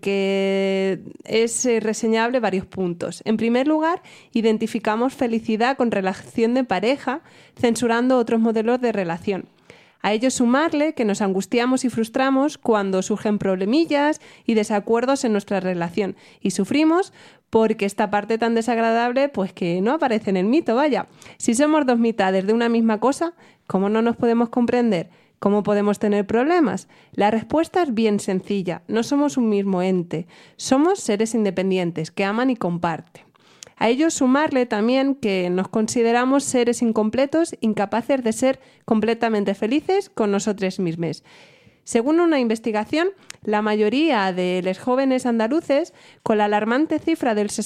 porque es reseñable varios puntos. En primer lugar, identificamos felicidad con relación de pareja, censurando otros modelos de relación. A ello sumarle que nos angustiamos y frustramos cuando surgen problemillas y desacuerdos en nuestra relación y sufrimos porque esta parte tan desagradable pues que no aparece en el mito, vaya. Si somos dos mitades de una misma cosa, ¿cómo no nos podemos comprender? ¿Cómo podemos tener problemas? La respuesta es bien sencilla. No somos un mismo ente. Somos seres independientes que aman y comparten. A ello sumarle también que nos consideramos seres incompletos, incapaces de ser completamente felices con nosotros mismos. Según una investigación, la mayoría de los jóvenes andaluces, con la alarmante cifra del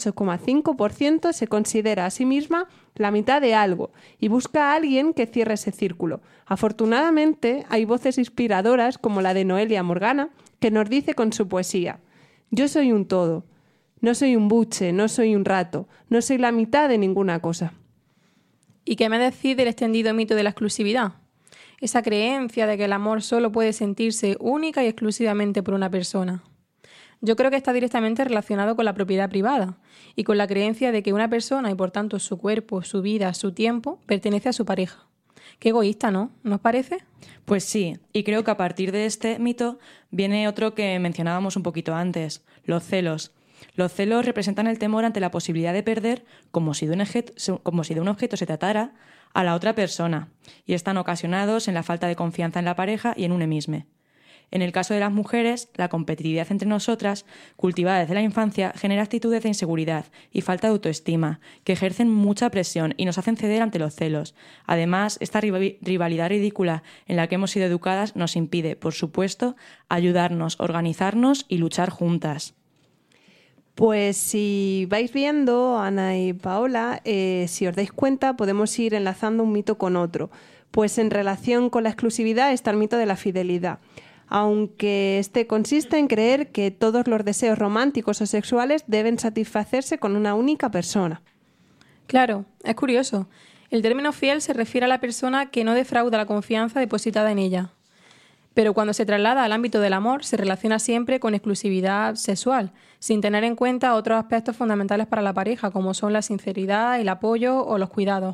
68,5%, se considera a sí misma la mitad de algo y busca a alguien que cierre ese círculo. Afortunadamente, hay voces inspiradoras como la de Noelia Morgana, que nos dice con su poesía: «Yo soy un todo, no soy un buche, no soy un rato, no soy la mitad de ninguna cosa». ¿Y qué me decís del extendido mito de la exclusividad? Esa creencia de que el amor solo puede sentirse única y exclusivamente por una persona. Yo creo que está directamente relacionado con la propiedad privada y con la creencia de que una persona y por tanto su cuerpo, su vida, su tiempo pertenece a su pareja. Qué egoísta, ¿no? ¿No os parece? Pues sí, y creo que a partir de este mito viene otro que mencionábamos un poquito antes, los celos. Los celos representan el temor ante la posibilidad de perder, como si de un objeto se tratara, a la otra persona, y están ocasionados en la falta de confianza en la pareja y en un mismo. En el caso de las mujeres, la competitividad entre nosotras, cultivada desde la infancia, genera actitudes de inseguridad y falta de autoestima, que ejercen mucha presión y nos hacen ceder ante los celos. Además, esta rivalidad ridícula en la que hemos sido educadas nos impide, por supuesto, ayudarnos, organizarnos y luchar juntas. Pues si vais viendo, Ana y Paola, si os dais cuenta, podemos ir enlazando un mito con otro. Pues en relación con la exclusividad está el mito de la fidelidad. Aunque este consiste en creer que todos los deseos románticos o sexuales deben satisfacerse con una única persona. Claro, es curioso. El término fiel se refiere a la persona que no defrauda la confianza depositada en ella. Pero cuando se traslada al ámbito del amor, se relaciona siempre con exclusividad sexual, sin tener en cuenta otros aspectos fundamentales para la pareja, como son la sinceridad, el apoyo o los cuidados.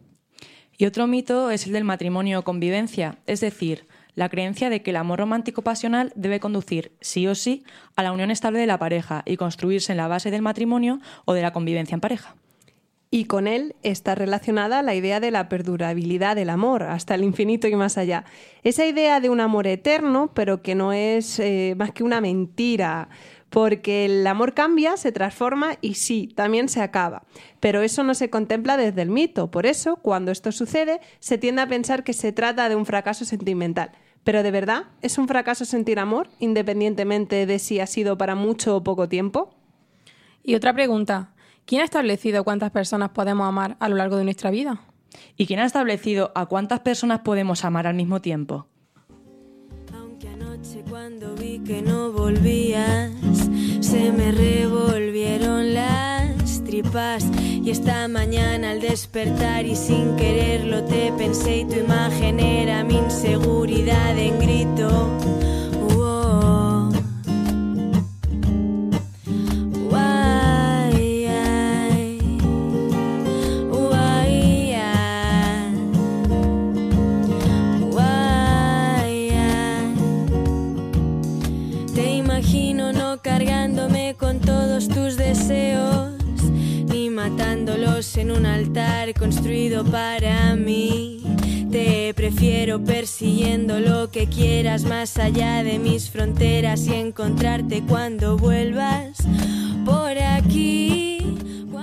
Y otro mito es el del matrimonio o convivencia, es decir, la creencia de que el amor romántico pasional debe conducir, sí o sí, a la unión estable de la pareja y construirse en la base del matrimonio o de la convivencia en pareja. Y con él está relacionada la idea de la perdurabilidad del amor, hasta el infinito y más allá. Esa idea de un amor eterno, pero que no es más que una mentira, porque el amor cambia, se transforma y sí, también se acaba. Pero eso no se contempla desde el mito. Por eso, cuando esto sucede, se tiende a pensar que se trata de un fracaso sentimental. Pero ¿de verdad es un fracaso sentir amor, independientemente de si ha sido para mucho o poco tiempo? Y otra pregunta, ¿quién ha establecido cuántas personas podemos amar a lo largo de nuestra vida? ¿Y quién ha establecido a cuántas personas podemos amar al mismo tiempo? Aunque anoche cuando vi que no volvías, se me revolvieron las tripas. Y esta mañana al despertar y sin quererlo te pensé y tu imagen era mi inseguridad en grito. Te imagino no cargándome con todos tus deseos, ni matándolos en un altar construido para mí. Te prefiero persiguiendo lo que quieras más allá de mis fronteras y encontrarte cuando vuelvas por aquí.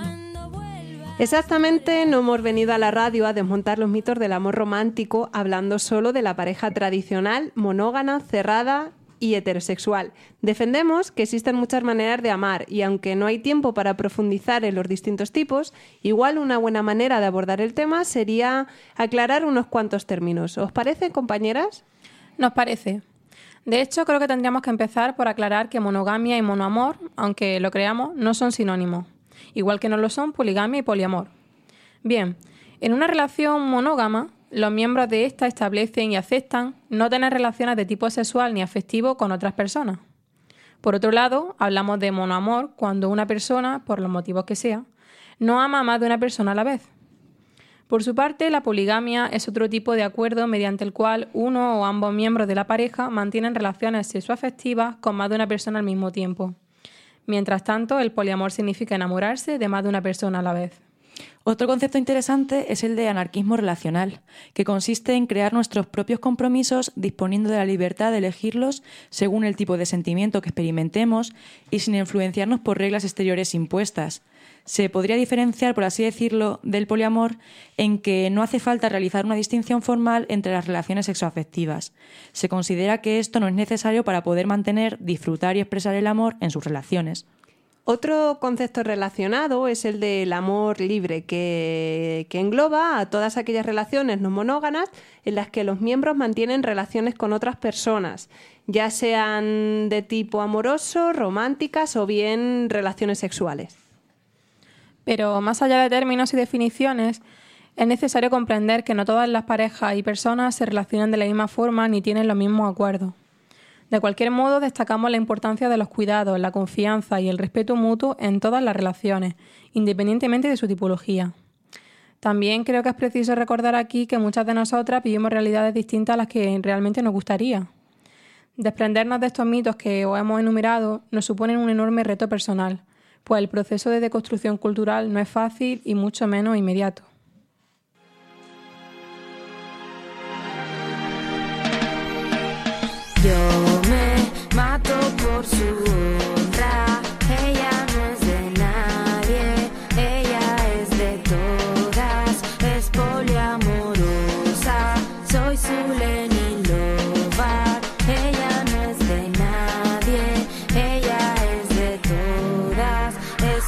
Exactamente, no hemos venido a la radio a desmontar los mitos del amor romántico hablando solo de la pareja tradicional, monógama, cerrada y heterosexual. Defendemos que existen muchas maneras de amar y aunque no hay tiempo para profundizar en los distintos tipos, igual una buena manera de abordar el tema sería aclarar unos cuantos términos. ¿Os parece, compañeras? Nos parece. De hecho, creo que tendríamos que empezar por aclarar que monogamia y monoamor, aunque lo creamos, no son sinónimos, igual que no lo son poligamia y poliamor. Bien, en una relación monógama, los miembros de esta establecen y aceptan no tener relaciones de tipo sexual ni afectivo con otras personas. Por otro lado, hablamos de monoamor cuando una persona, por los motivos que sea, no ama a más de una persona a la vez. Por su parte, la poligamia es otro tipo de acuerdo mediante el cual uno o ambos miembros de la pareja mantienen relaciones sexoafectivas con más de una persona al mismo tiempo. Mientras tanto, el poliamor significa enamorarse de más de una persona a la vez. Otro concepto interesante es el de anarquismo relacional, que consiste en crear nuestros propios compromisos disponiendo de la libertad de elegirlos según el tipo de sentimiento que experimentemos y sin influenciarnos por reglas exteriores impuestas. Se podría diferenciar, por así decirlo, del poliamor en que no hace falta realizar una distinción formal entre las relaciones sexoafectivas. Se considera que esto no es necesario para poder mantener, disfrutar y expresar el amor en sus relaciones. Otro concepto relacionado es el del amor libre, que engloba a todas aquellas relaciones no monógamas en las que los miembros mantienen relaciones con otras personas, ya sean de tipo amoroso, románticas o bien relaciones sexuales. Pero más allá de términos y definiciones, es necesario comprender que no todas las parejas y personas se relacionan de la misma forma ni tienen los mismos acuerdos. De cualquier modo, destacamos la importancia de los cuidados, la confianza y el respeto mutuo en todas las relaciones, independientemente de su tipología. También creo que es preciso recordar aquí que muchas de nosotras vivimos realidades distintas a las que realmente nos gustaría. Desprendernos de estos mitos que os hemos enumerado nos supone un enorme reto personal, pues el proceso de deconstrucción cultural no es fácil y mucho menos inmediato. Yo me mato por su honra, ella no es de nadie, ella es de todas, es poliamorosa, soy su Lenin Lovar, ella no es de nadie, ella es de todas, es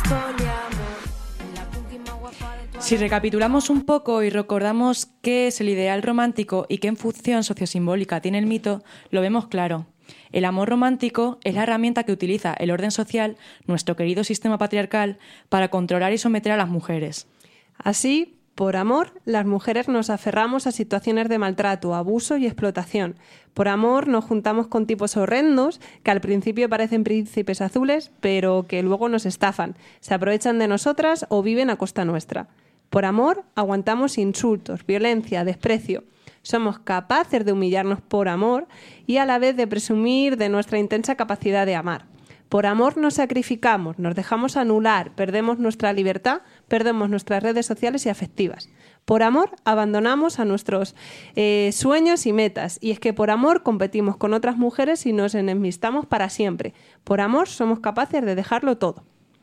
poliamorosa. Si recapitulamos un poco y recordamos qué es el ideal romántico y qué función sociosimbólica tiene el mito, lo vemos claro. El amor romántico es la herramienta que utiliza el orden social, nuestro querido sistema patriarcal, para controlar y someter a las mujeres. Así, por amor, las mujeres nos aferramos a situaciones de maltrato, abuso y explotación. Por amor nos juntamos con tipos horrendos que al principio parecen príncipes azules, pero que luego nos estafan, se aprovechan de nosotras o viven a costa nuestra. Por amor aguantamos insultos, violencia, desprecio. Somos capaces de humillarnos por amor y a la vez de presumir de nuestra intensa capacidad de amar. Por amor nos sacrificamos, nos dejamos anular, perdemos nuestra libertad, perdemos nuestras redes sociales y afectivas. Por amor abandonamos a nuestros sueños y metas. Y es que por amor competimos con otras mujeres y nos enemistamos para siempre. Por amor somos capaces de dejarlo todo.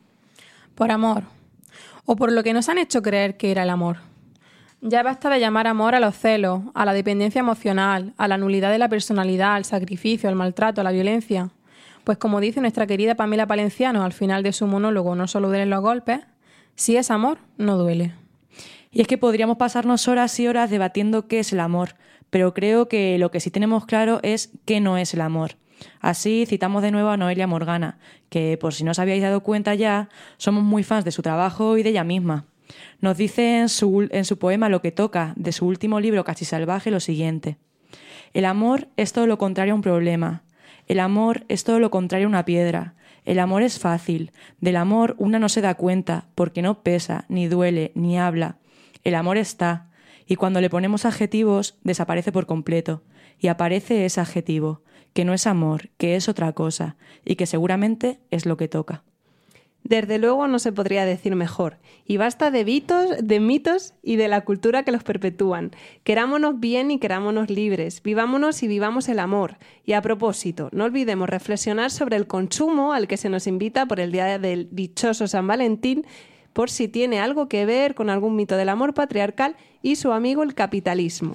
Por amor. O por lo que nos han hecho creer que era el amor. Ya basta de llamar amor a los celos, a la dependencia emocional, a la nulidad de la personalidad, al sacrificio, al maltrato, a la violencia. Pues como dice nuestra querida Pamela Palenciano al final de su monólogo No solo duelen los golpes, si es amor, no duele. Y es que podríamos pasarnos horas y horas debatiendo qué es el amor, pero creo que lo que sí tenemos claro es qué no es el amor. Así citamos de nuevo a Noelia Morgana, que por si no os habíais dado cuenta ya, somos muy fans de su trabajo y de ella misma. Nos dice en su poema Lo que toca, de su último libro Casi salvaje, lo siguiente. El amor es todo lo contrario a un problema. El amor es todo lo contrario a una piedra. El amor es fácil. Del amor una no se da cuenta, porque no pesa, ni duele, ni habla. El amor está, y cuando le ponemos adjetivos, desaparece por completo. Y aparece ese adjetivo, que no es amor, que es otra cosa, y que seguramente es lo que toca. Desde luego no se podría decir mejor. Y basta de mitos y de la cultura que los perpetúan. Querámonos bien y querámonos libres. Vivámonos y vivamos el amor. Y a propósito, no olvidemos reflexionar sobre el consumo al que se nos invita por el día del dichoso San Valentín, por si tiene algo que ver con algún mito del amor patriarcal y su amigo el capitalismo.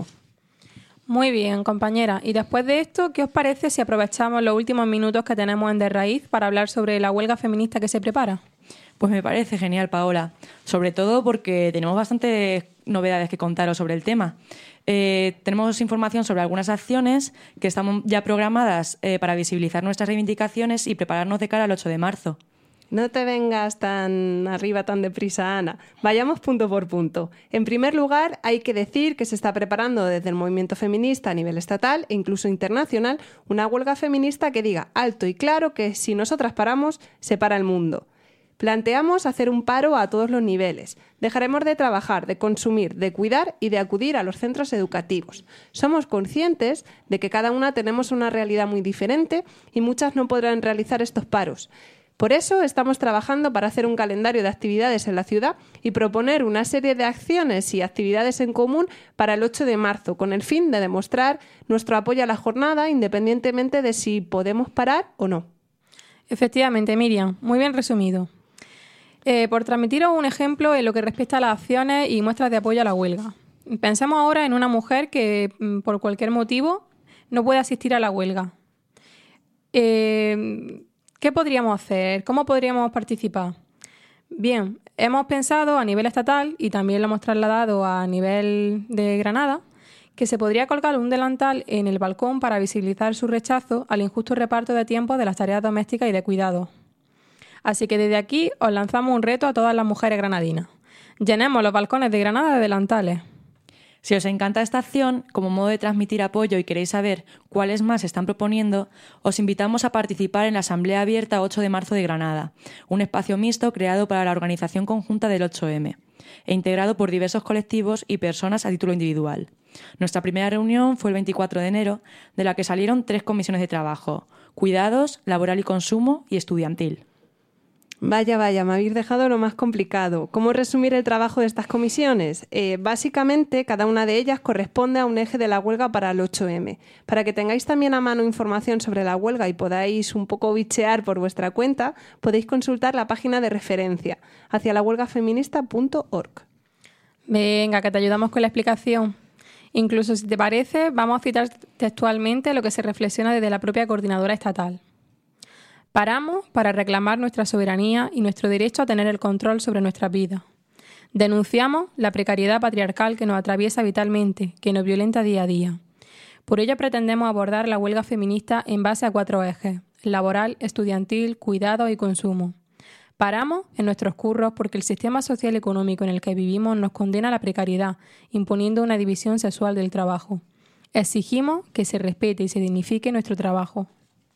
Muy bien, compañera. Y después de esto, ¿qué os parece si aprovechamos los últimos minutos que tenemos en De Raíz para hablar sobre la huelga feminista que se prepara? Pues me parece genial, Paola. Sobre todo porque tenemos bastantes novedades que contaros sobre el tema. Tenemos información sobre algunas acciones que están ya programadas para visibilizar nuestras reivindicaciones y prepararnos de cara al 8 de marzo. No te vengas tan arriba, tan deprisa, Ana. Vayamos punto por punto. En primer lugar, hay que decir que se está preparando desde el movimiento feminista a nivel estatal e incluso internacional una huelga feminista que diga alto y claro que si nosotras paramos, se para el mundo. Planteamos hacer un paro a todos los niveles. Dejaremos de trabajar, de consumir, de cuidar y de acudir a los centros educativos. Somos conscientes de que cada una tenemos una realidad muy diferente y muchas no podrán realizar estos paros. Por eso estamos trabajando para hacer un calendario de actividades en la ciudad y proponer una serie de acciones y actividades en común para el 8 de marzo, con el fin de demostrar nuestro apoyo a la jornada independientemente de si podemos parar o no. Efectivamente, Miriam, muy bien resumido. Por transmitiros un ejemplo en lo que respecta a las acciones y muestras de apoyo a la huelga. Pensemos ahora en una mujer que por cualquier motivo no puede asistir a la huelga. ¿Qué podríamos hacer? ¿Cómo podríamos participar? Bien, hemos pensado a nivel estatal y también lo hemos trasladado a nivel de Granada que se podría colgar un delantal en el balcón para visibilizar su rechazo al injusto reparto de tiempo de las tareas domésticas y de cuidado. Así que desde aquí os lanzamos un reto a todas las mujeres granadinas. Llenemos los balcones de Granada de delantales. Si os encanta esta acción, como modo de transmitir apoyo y queréis saber cuáles más se están proponiendo, os invitamos a participar en la Asamblea Abierta 8 de marzo de Granada, un espacio mixto creado para la organización conjunta del 8M e integrado por diversos colectivos y personas a título individual. Nuestra primera reunión fue el 24 de enero, de la que salieron 3 comisiones de trabajo: cuidados, laboral y consumo y estudiantil. Vaya, me habéis dejado lo más complicado. ¿Cómo resumir el trabajo de estas comisiones? Básicamente, cada una de ellas corresponde a un eje de la huelga para el 8M. Para que tengáis también a mano información sobre la huelga y podáis un poco bichear por vuestra cuenta, podéis consultar la página de referencia hacialahuelgafeminista.org. Venga, que te ayudamos con la explicación. Incluso, si te parece, vamos a citar textualmente lo que se reflexiona desde la propia coordinadora estatal. Paramos para reclamar nuestra soberanía y nuestro derecho a tener el control sobre nuestras vidas. Denunciamos la precariedad patriarcal que nos atraviesa vitalmente, que nos violenta día a día. Por ello pretendemos abordar la huelga feminista en base a 4 ejes: laboral, estudiantil, cuidado y consumo. Paramos en nuestros curros porque el sistema social y económico en el que vivimos nos condena a la precariedad, imponiendo una división sexual del trabajo. Exigimos que se respete y se dignifique nuestro trabajo.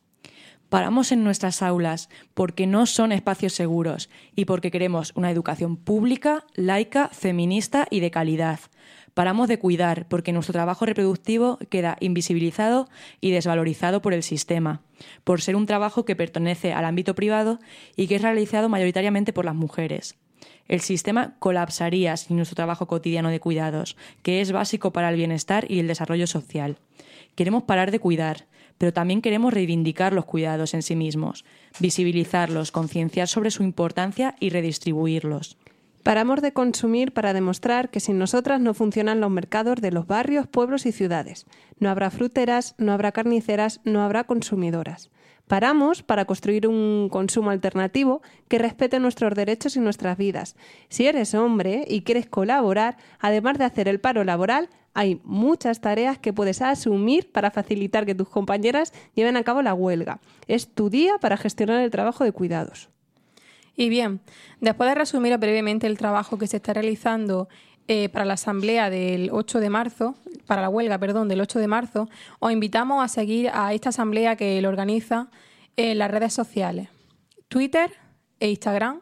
Paramos en nuestras aulas porque no son espacios seguros y porque queremos una educación pública, laica, feminista y de calidad. Paramos de cuidar porque nuestro trabajo reproductivo queda invisibilizado y desvalorizado por el sistema, por ser un trabajo que pertenece al ámbito privado y que es realizado mayoritariamente por las mujeres. El sistema colapsaría sin nuestro trabajo cotidiano de cuidados, que es básico para el bienestar y el desarrollo social. Queremos parar de cuidar, pero también queremos reivindicar los cuidados en sí mismos, visibilizarlos, concienciar sobre su importancia y redistribuirlos. Paramos de consumir para demostrar que sin nosotras no funcionan los mercados de los barrios, pueblos y ciudades. No habrá fruteras, no habrá carniceras, no habrá consumidoras. Paramos para construir un consumo alternativo que respete nuestros derechos y nuestras vidas. Si eres hombre y quieres colaborar, además de hacer el paro laboral, hay muchas tareas que puedes asumir para facilitar que tus compañeras lleven a cabo la huelga. Es tu día para gestionar el trabajo de cuidados. Y bien, después de resumir brevemente el trabajo que se está realizando para la asamblea del 8 de marzo, para la huelga, del 8 de marzo, os invitamos a seguir a esta asamblea que lo organiza en las redes sociales: Twitter e Instagram,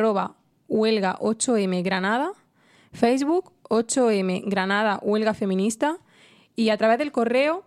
@huelga 8M Granada, Facebook 8M Granada Huelga Feminista y a través del correo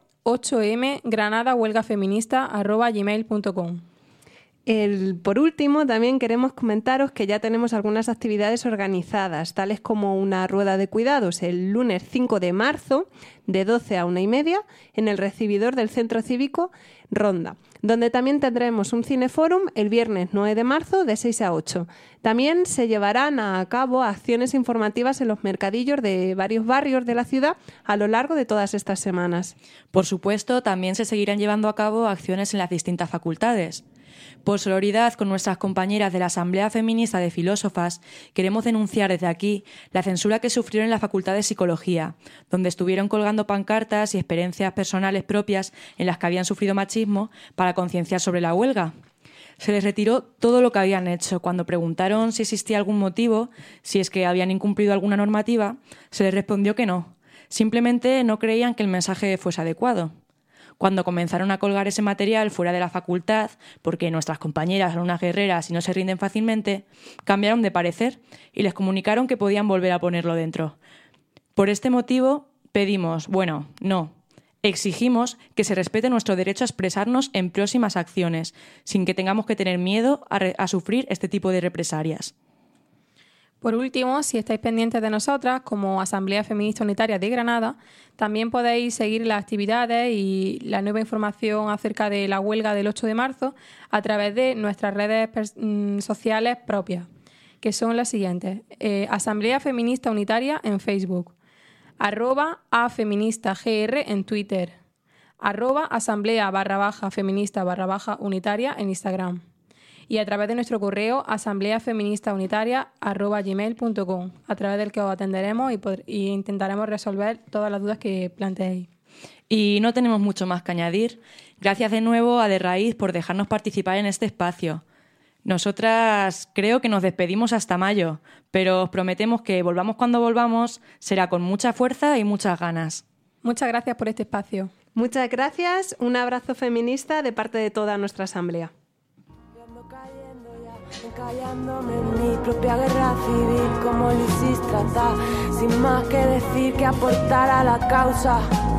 8mgranadahuelgafeminista@gmail.com. Por último, también queremos comentaros que ya tenemos algunas actividades organizadas, tales como una rueda de cuidados el lunes 5 de marzo de 12 a 1:30 en el recibidor del Centro Cívico Ronda, donde también tendremos un cineforum el viernes 9 de marzo de 6 a 8. También se llevarán a cabo acciones informativas en los mercadillos de varios barrios de la ciudad a lo largo de todas estas semanas. Por supuesto, también se seguirán llevando a cabo acciones en las distintas facultades. Por solidaridad con nuestras compañeras de la Asamblea Feminista de Filósofas, queremos denunciar desde aquí la censura que sufrieron en la Facultad de Psicología, donde estuvieron colgando pancartas y experiencias personales propias en las que habían sufrido machismo para concienciar sobre la huelga. Se les retiró todo lo que habían hecho. Cuando preguntaron si existía algún motivo, si es que habían incumplido alguna normativa, se les respondió que no. Simplemente no creían que el mensaje fuese adecuado. Cuando comenzaron a colgar ese material fuera de la facultad, porque nuestras compañeras son unas guerreras y no se rinden fácilmente, cambiaron de parecer y les comunicaron que podían volver a ponerlo dentro. Por este motivo exigimos que se respete nuestro derecho a expresarnos en próximas acciones, sin que tengamos que tener miedo a sufrir este tipo de represalias. Por último, si estáis pendientes de nosotras, como Asamblea Feminista Unitaria de Granada, también podéis seguir las actividades y la nueva información acerca de la huelga del 8 de marzo a través de nuestras redes sociales propias, que son las siguientes: Asamblea Feminista Unitaria en Facebook, @afeministagr en Twitter, @asamblea_feminista_unitaria en Instagram. Y a través de nuestro correo asambleafeministaunitaria@gmail.com, a través del que os atenderemos y intentaremos resolver todas las dudas que planteéis. Y no tenemos mucho más que añadir. Gracias de nuevo a De Raíz por dejarnos participar en este espacio. Nosotras creo que nos despedimos hasta mayo, pero os prometemos que volvamos cuando volvamos, será con mucha fuerza y muchas ganas. Muchas gracias por este espacio. Muchas gracias, un abrazo feminista de parte de toda nuestra asamblea. Encallándome en mi propia guerra civil, como Lisístrata, sin más que decir que aportar a la causa.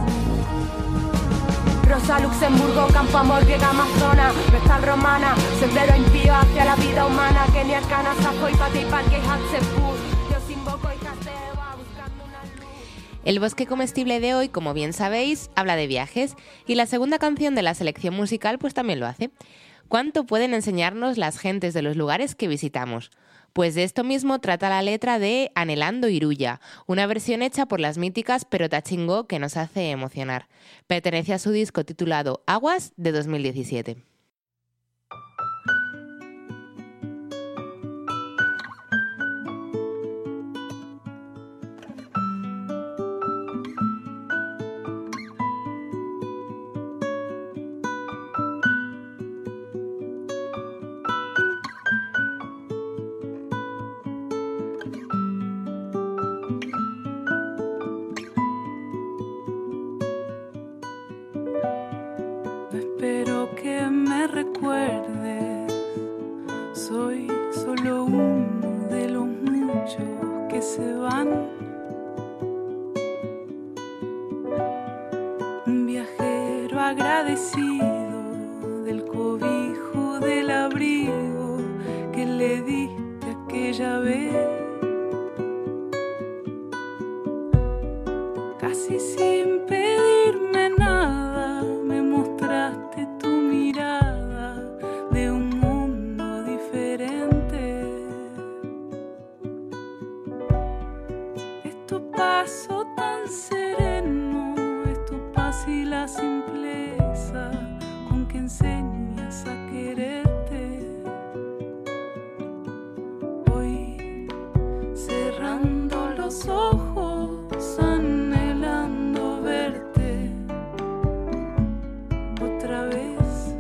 Rosa Luxemburgo, Campo Amor, griega amazona, vestal romana, sendero impío hacia la vida humana, Kenia, Cana, Sajo y Pati, Parque, Hatzepur, Dios invoco y Jateba, buscando una luz. El bosque comestible de hoy, como bien sabéis, habla de viajes, y la segunda canción de la selección musical pues también lo hace. ¿Cuánto pueden enseñarnos las gentes de los lugares que visitamos? Pues de esto mismo trata la letra de Anhelando Irulla, una versión hecha por las míticas Perota Chingó que nos hace emocionar. Pertenece a su disco titulado Aguas de 2017. Espero que me recuerdes, soy solo uno de los muchos que se van. Un viajero agradecido del cobijo, del abrigo que le diste aquella vez. Casi sin pedirme nada, me mostraste tu mirada de un mundo diferente. Es tu paso tan sereno, es tu paz y la simpleza con que enseñas a quererte. Hoy, cerrando los ojos, anhelando verte otra vez.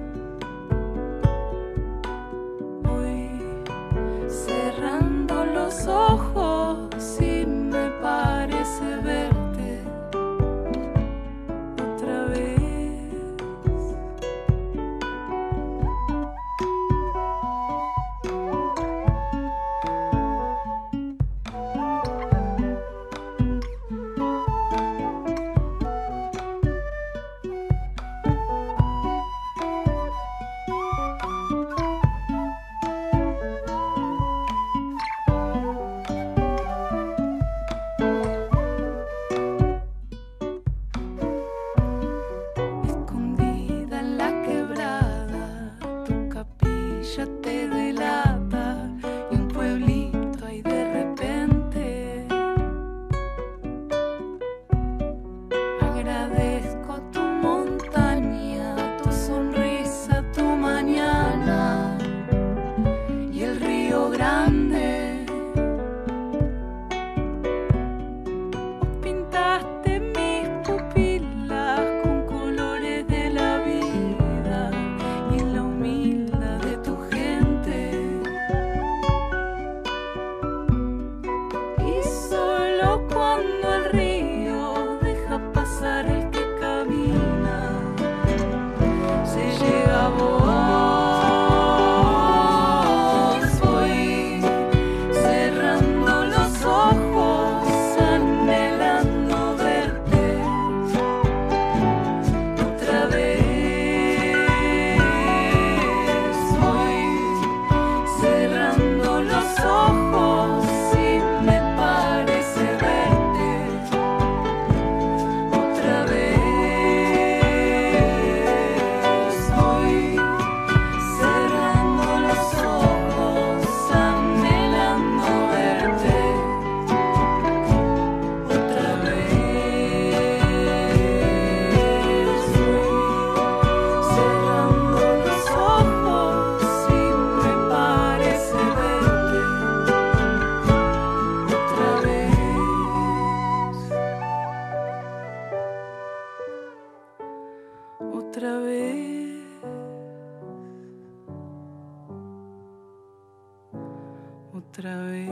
Hoy, cerrando los ojos, sí me parece verte otra vez.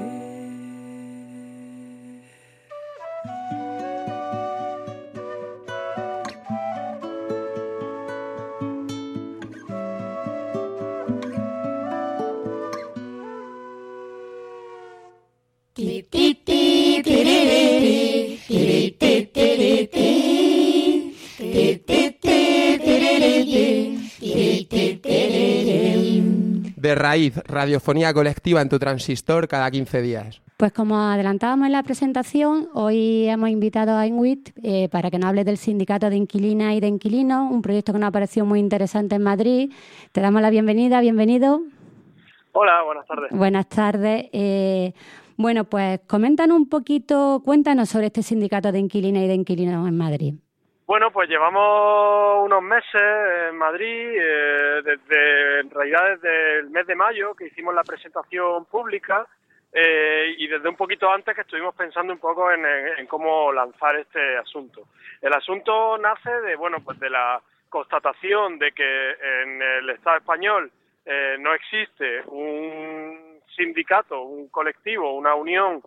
De Raíz, radiofonía colectiva en tu transistor cada 15 días. Pues como adelantábamos en la presentación, hoy hemos invitado a INWIT para que nos hable del Sindicato de Inquilinas y de Inquilinos, un proyecto que nos ha parecido muy interesante en Madrid. Te damos la bienvenida, bienvenido. Hola, buenas tardes. Buenas tardes. Bueno, pues cuéntanos sobre este Sindicato de Inquilinas y de Inquilinos en Madrid. Bueno, pues llevamos unos meses en Madrid, en realidad desde el mes de mayo que hicimos la presentación pública y desde un poquito antes que estuvimos pensando un poco en cómo lanzar este asunto. El asunto nace de la constatación de que en el Estado español no existe un sindicato, un colectivo, una unión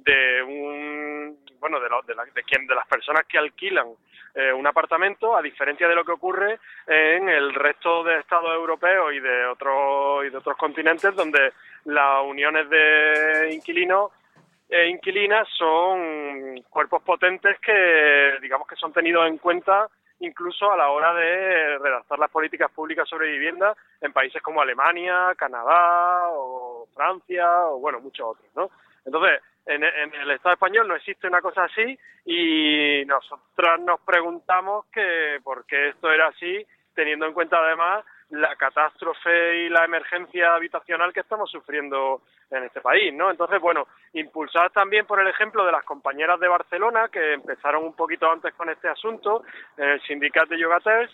de las personas que alquilan un apartamento, a diferencia de lo que ocurre en el resto de estados europeos y de otros continentes, donde las uniones de inquilinos e inquilinas son cuerpos potentes que son tenidos en cuenta incluso a la hora de redactar las políticas públicas sobre vivienda en países como Alemania, Canadá o Francia o muchos otros, ¿no? Entonces, en el Estado español no existe una cosa así y nosotras nos preguntamos que por qué esto era así, teniendo en cuenta además la catástrofe y la emergencia habitacional que estamos sufriendo en este país, ¿no? Entonces, impulsadas también por el ejemplo de las compañeras de Barcelona, que empezaron un poquito antes con este asunto, en el Sindicat de Llogaters,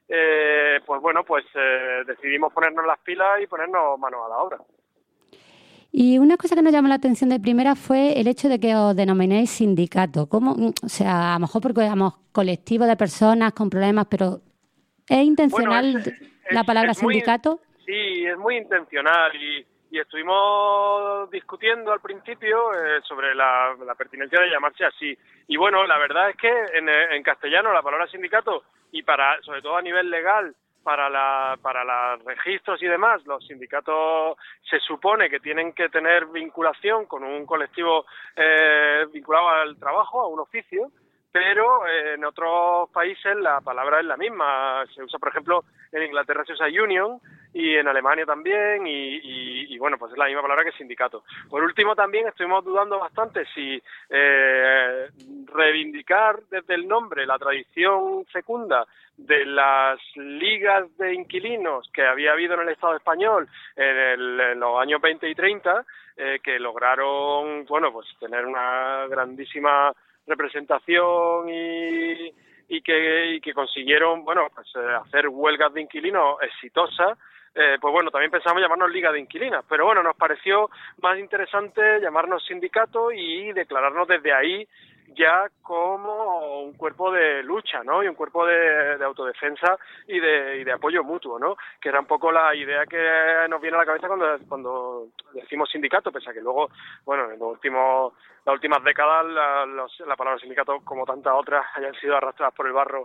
decidimos ponernos las pilas y ponernos manos a la obra. Y una cosa que nos llamó la atención de primera fue el hecho de que os denominéis sindicato. ¿Cómo? O sea, a lo mejor porque éramos colectivo de personas con problemas, pero ¿es intencional la palabra sindicato? Sí, es muy intencional y estuvimos discutiendo al principio sobre la pertinencia de llamarse así. Y la verdad es que en castellano la palabra sindicato y sobre todo a nivel legal, para los registros y demás, los sindicatos se supone que tienen que tener vinculación con un colectivo vinculado al trabajo, a un oficio, pero en otros países la palabra es la misma. Se usa, por ejemplo, en Inglaterra se usa union y en Alemania también y es la misma palabra que sindicato. Por último, también estuvimos dudando bastante si reivindicar desde el nombre la tradición fecunda de las ligas de inquilinos que había habido en el Estado español en los años 20 y 30, que lograron tener una grandísima representación y que consiguieron hacer huelgas de inquilinos exitosas. También pensamos llamarnos Liga de Inquilinas, pero nos pareció más interesante llamarnos sindicato y declararnos desde ahí ya como un cuerpo de lucha, ¿no? Y un cuerpo de autodefensa y de apoyo mutuo, ¿no? Que era un poco la idea que nos viene a la cabeza cuando decimos sindicato, pese a que luego, en las últimas décadas la palabra sindicato, como tantas otras, hayan sido arrastradas por el barro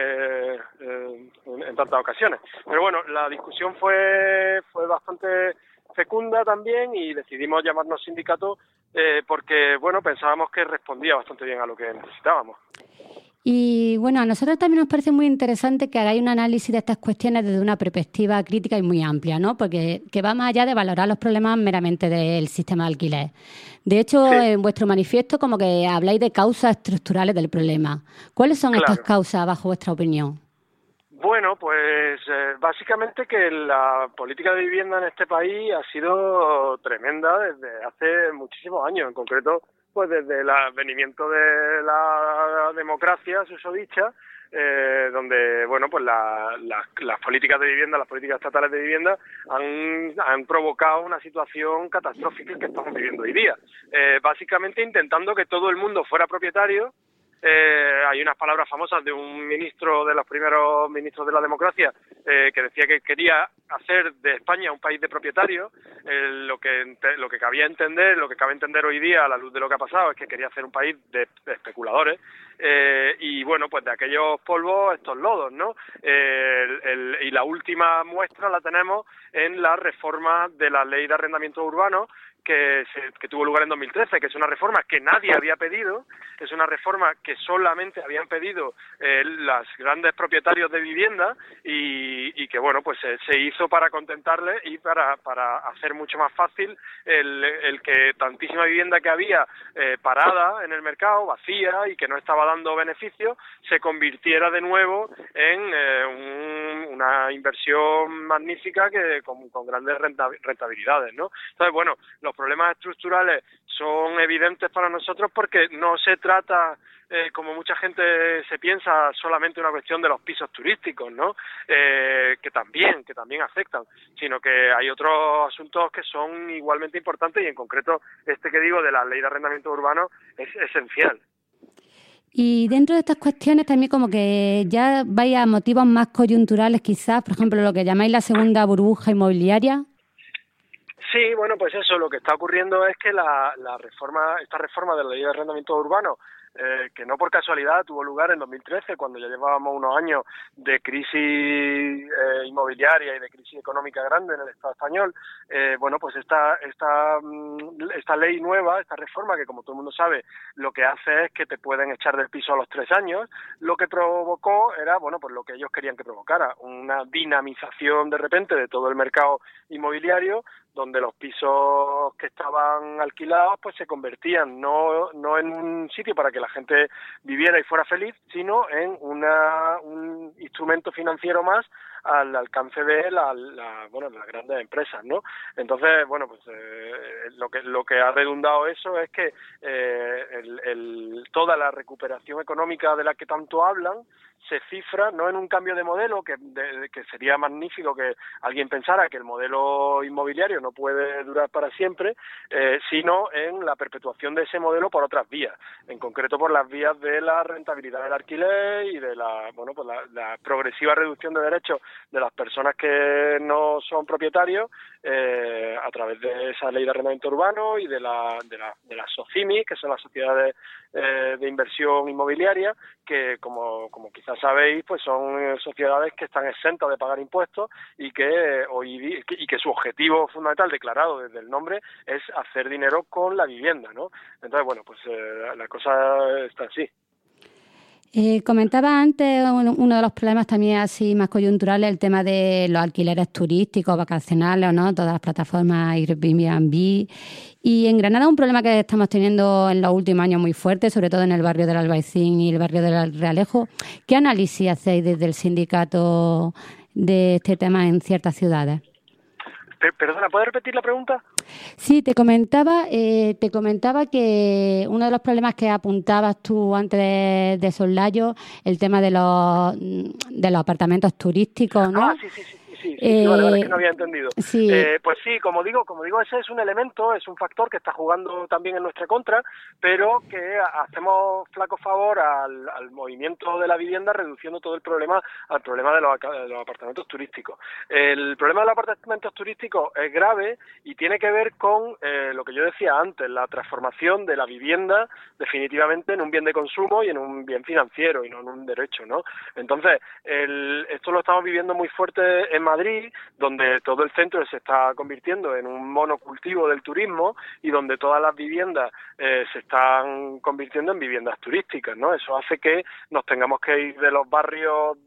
en tantas ocasiones. Pero la discusión fue bastante fecunda también y decidimos llamarnos sindicato porque pensábamos que respondía bastante bien a lo que necesitábamos. Y a nosotros también nos parece muy interesante que hagáis un análisis de estas cuestiones desde una perspectiva crítica y muy amplia, ¿no? Porque que va más allá de valorar los problemas meramente del sistema de alquiler. De hecho, en vuestro manifiesto como que habláis de causas estructurales del problema. ¿Cuáles son estas causas bajo vuestra opinión? Básicamente que la política de vivienda en este país ha sido tremenda desde hace muchísimos años, en concreto desde el advenimiento de la democracia susodicha, donde las políticas de vivienda, las políticas estatales de vivienda han provocado una situación catastrófica que estamos viviendo hoy día, básicamente intentando que todo el mundo fuera propietario Hay unas palabras famosas de un ministro, de los primeros ministros de la democracia, que decía que quería hacer de España un país de propietarios. Lo que cabía entender, lo que cabe entender hoy día a la luz de lo que ha pasado, es que quería hacer un país de especuladores. Y bueno, pues de aquellos polvos estos lodos, ¿no? Y la última muestra la tenemos en la reforma de la ley de arrendamiento urbano que tuvo lugar en 2013, que es una reforma que nadie había pedido, es una reforma que solamente habían pedido los grandes propietarios de vivienda y que, bueno, pues se hizo para contentarles y para hacer mucho más fácil el que tantísima vivienda que había parada en el mercado, vacía y que no estaba dando beneficios, se convirtiera de nuevo en una inversión magnífica que con grandes rentabilidades, ¿no? Entonces, bueno, los problemas estructurales son evidentes para nosotros porque no se trata, como mucha gente se piensa, solamente una cuestión de los pisos turísticos, ¿no? Que también afectan, sino que hay otros asuntos que son igualmente importantes y en concreto este que digo de la ley de arrendamiento urbano es esencial. Y dentro de estas cuestiones también como que ya vaya a motivos más coyunturales quizás, por ejemplo, lo que llamáis la segunda burbuja inmobiliaria. Sí, bueno, pues eso, lo que está ocurriendo es que esta reforma de la ley de arrendamiento urbano, que no por casualidad tuvo lugar en 2013, cuando ya llevábamos unos años de crisis inmobiliaria y de crisis económica grande en el Estado español, bueno, pues esta ley nueva, esta reforma, que como todo el mundo sabe, lo que hace es que te pueden echar del piso a los 3 años, lo que provocó era, bueno, pues lo que ellos querían que provocara, una dinamización de repente de todo el mercado inmobiliario, donde los pisos que estaban alquilados pues se convertían no en un sitio para que la gente viviera y fuera feliz, sino en un instrumento financiero más al alcance de las grandes empresas, ¿no? Entonces, bueno, pues lo que ha redundado eso es que toda la recuperación económica de la que tanto hablan se cifra no en un cambio de modelo, que sería magnífico que alguien pensara que el modelo inmobiliario no puede durar para siempre, sino en la perpetuación de ese modelo por otras vías, en concreto por las vías de la rentabilidad del alquiler y de la progresiva reducción de derechos de las personas que no son propietarios a través de esa ley de arrendamiento urbano y de las SOCIMI, que son las sociedades de inversión inmobiliaria, que como quizás sabéis, pues son sociedades que están exentas de pagar impuestos y que su objetivo fundamental declarado desde el nombre es hacer dinero con la vivienda, ¿no? Entonces, bueno, pues la cosa está así. Comentaba antes uno de los problemas también así más coyunturales, el tema de los alquileres turísticos, vacacionales, ¿no? Todas las plataformas Airbnb. Y en Granada un problema que estamos teniendo en los últimos años muy fuerte, sobre todo en el barrio del Albaicín y el barrio del Realejo. ¿Qué análisis hacéis desde el sindicato de este tema en ciertas ciudades? Perdona, ¿puedes repetir la pregunta? Sí, te comentaba que uno de los problemas que apuntabas tú antes de soslayo, el tema de los apartamentos turísticos, ¿no? Sí, vale, que no había entendido. Sí. Pues sí, como digo, ese es un elemento, es un factor que está jugando también en nuestra contra, pero que hacemos flaco favor al movimiento de la vivienda, reduciendo todo el problema al problema de los apartamentos turísticos. El problema de los apartamentos turísticos es grave y tiene que ver con lo que yo decía antes, la transformación de la vivienda definitivamente en un bien de consumo y en un bien financiero y no en un derecho, ¿no? Entonces, esto lo estamos viviendo muy fuerte en Madrid, donde todo el centro se está convirtiendo en un monocultivo del turismo y donde todas las viviendas se están convirtiendo en viviendas turísticas, ¿no? Eso hace que nos tengamos que ir de los barrios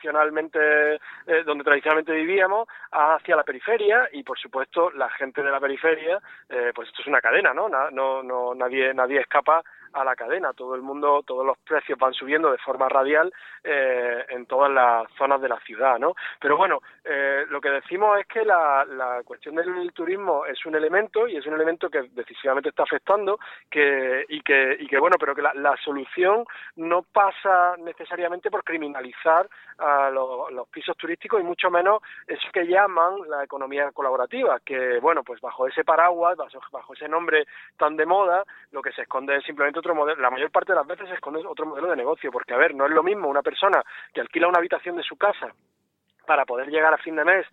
donde tradicionalmente vivíamos hacia la periferia y, por supuesto, la gente de la periferia, pues esto es una cadena, ¿no? Nadie escapa a la cadena, todos los precios van subiendo de forma radial en todas las zonas de la ciudad, ¿no? Pero bueno, lo que decimos es que la cuestión del turismo es un elemento y es un elemento que decisivamente está afectando y que bueno, pero que la solución no pasa necesariamente por criminalizar a los pisos turísticos y mucho menos eso que llaman la economía colaborativa, que bueno, pues bajo ese paraguas, bajo ese nombre tan de moda, lo que se esconde es simplemente otro modelo. La mayor parte de las veces se esconde otro modelo de negocio, porque a ver, no es lo mismo una persona que alquila una habitación de su casa para poder llegar a fin de mes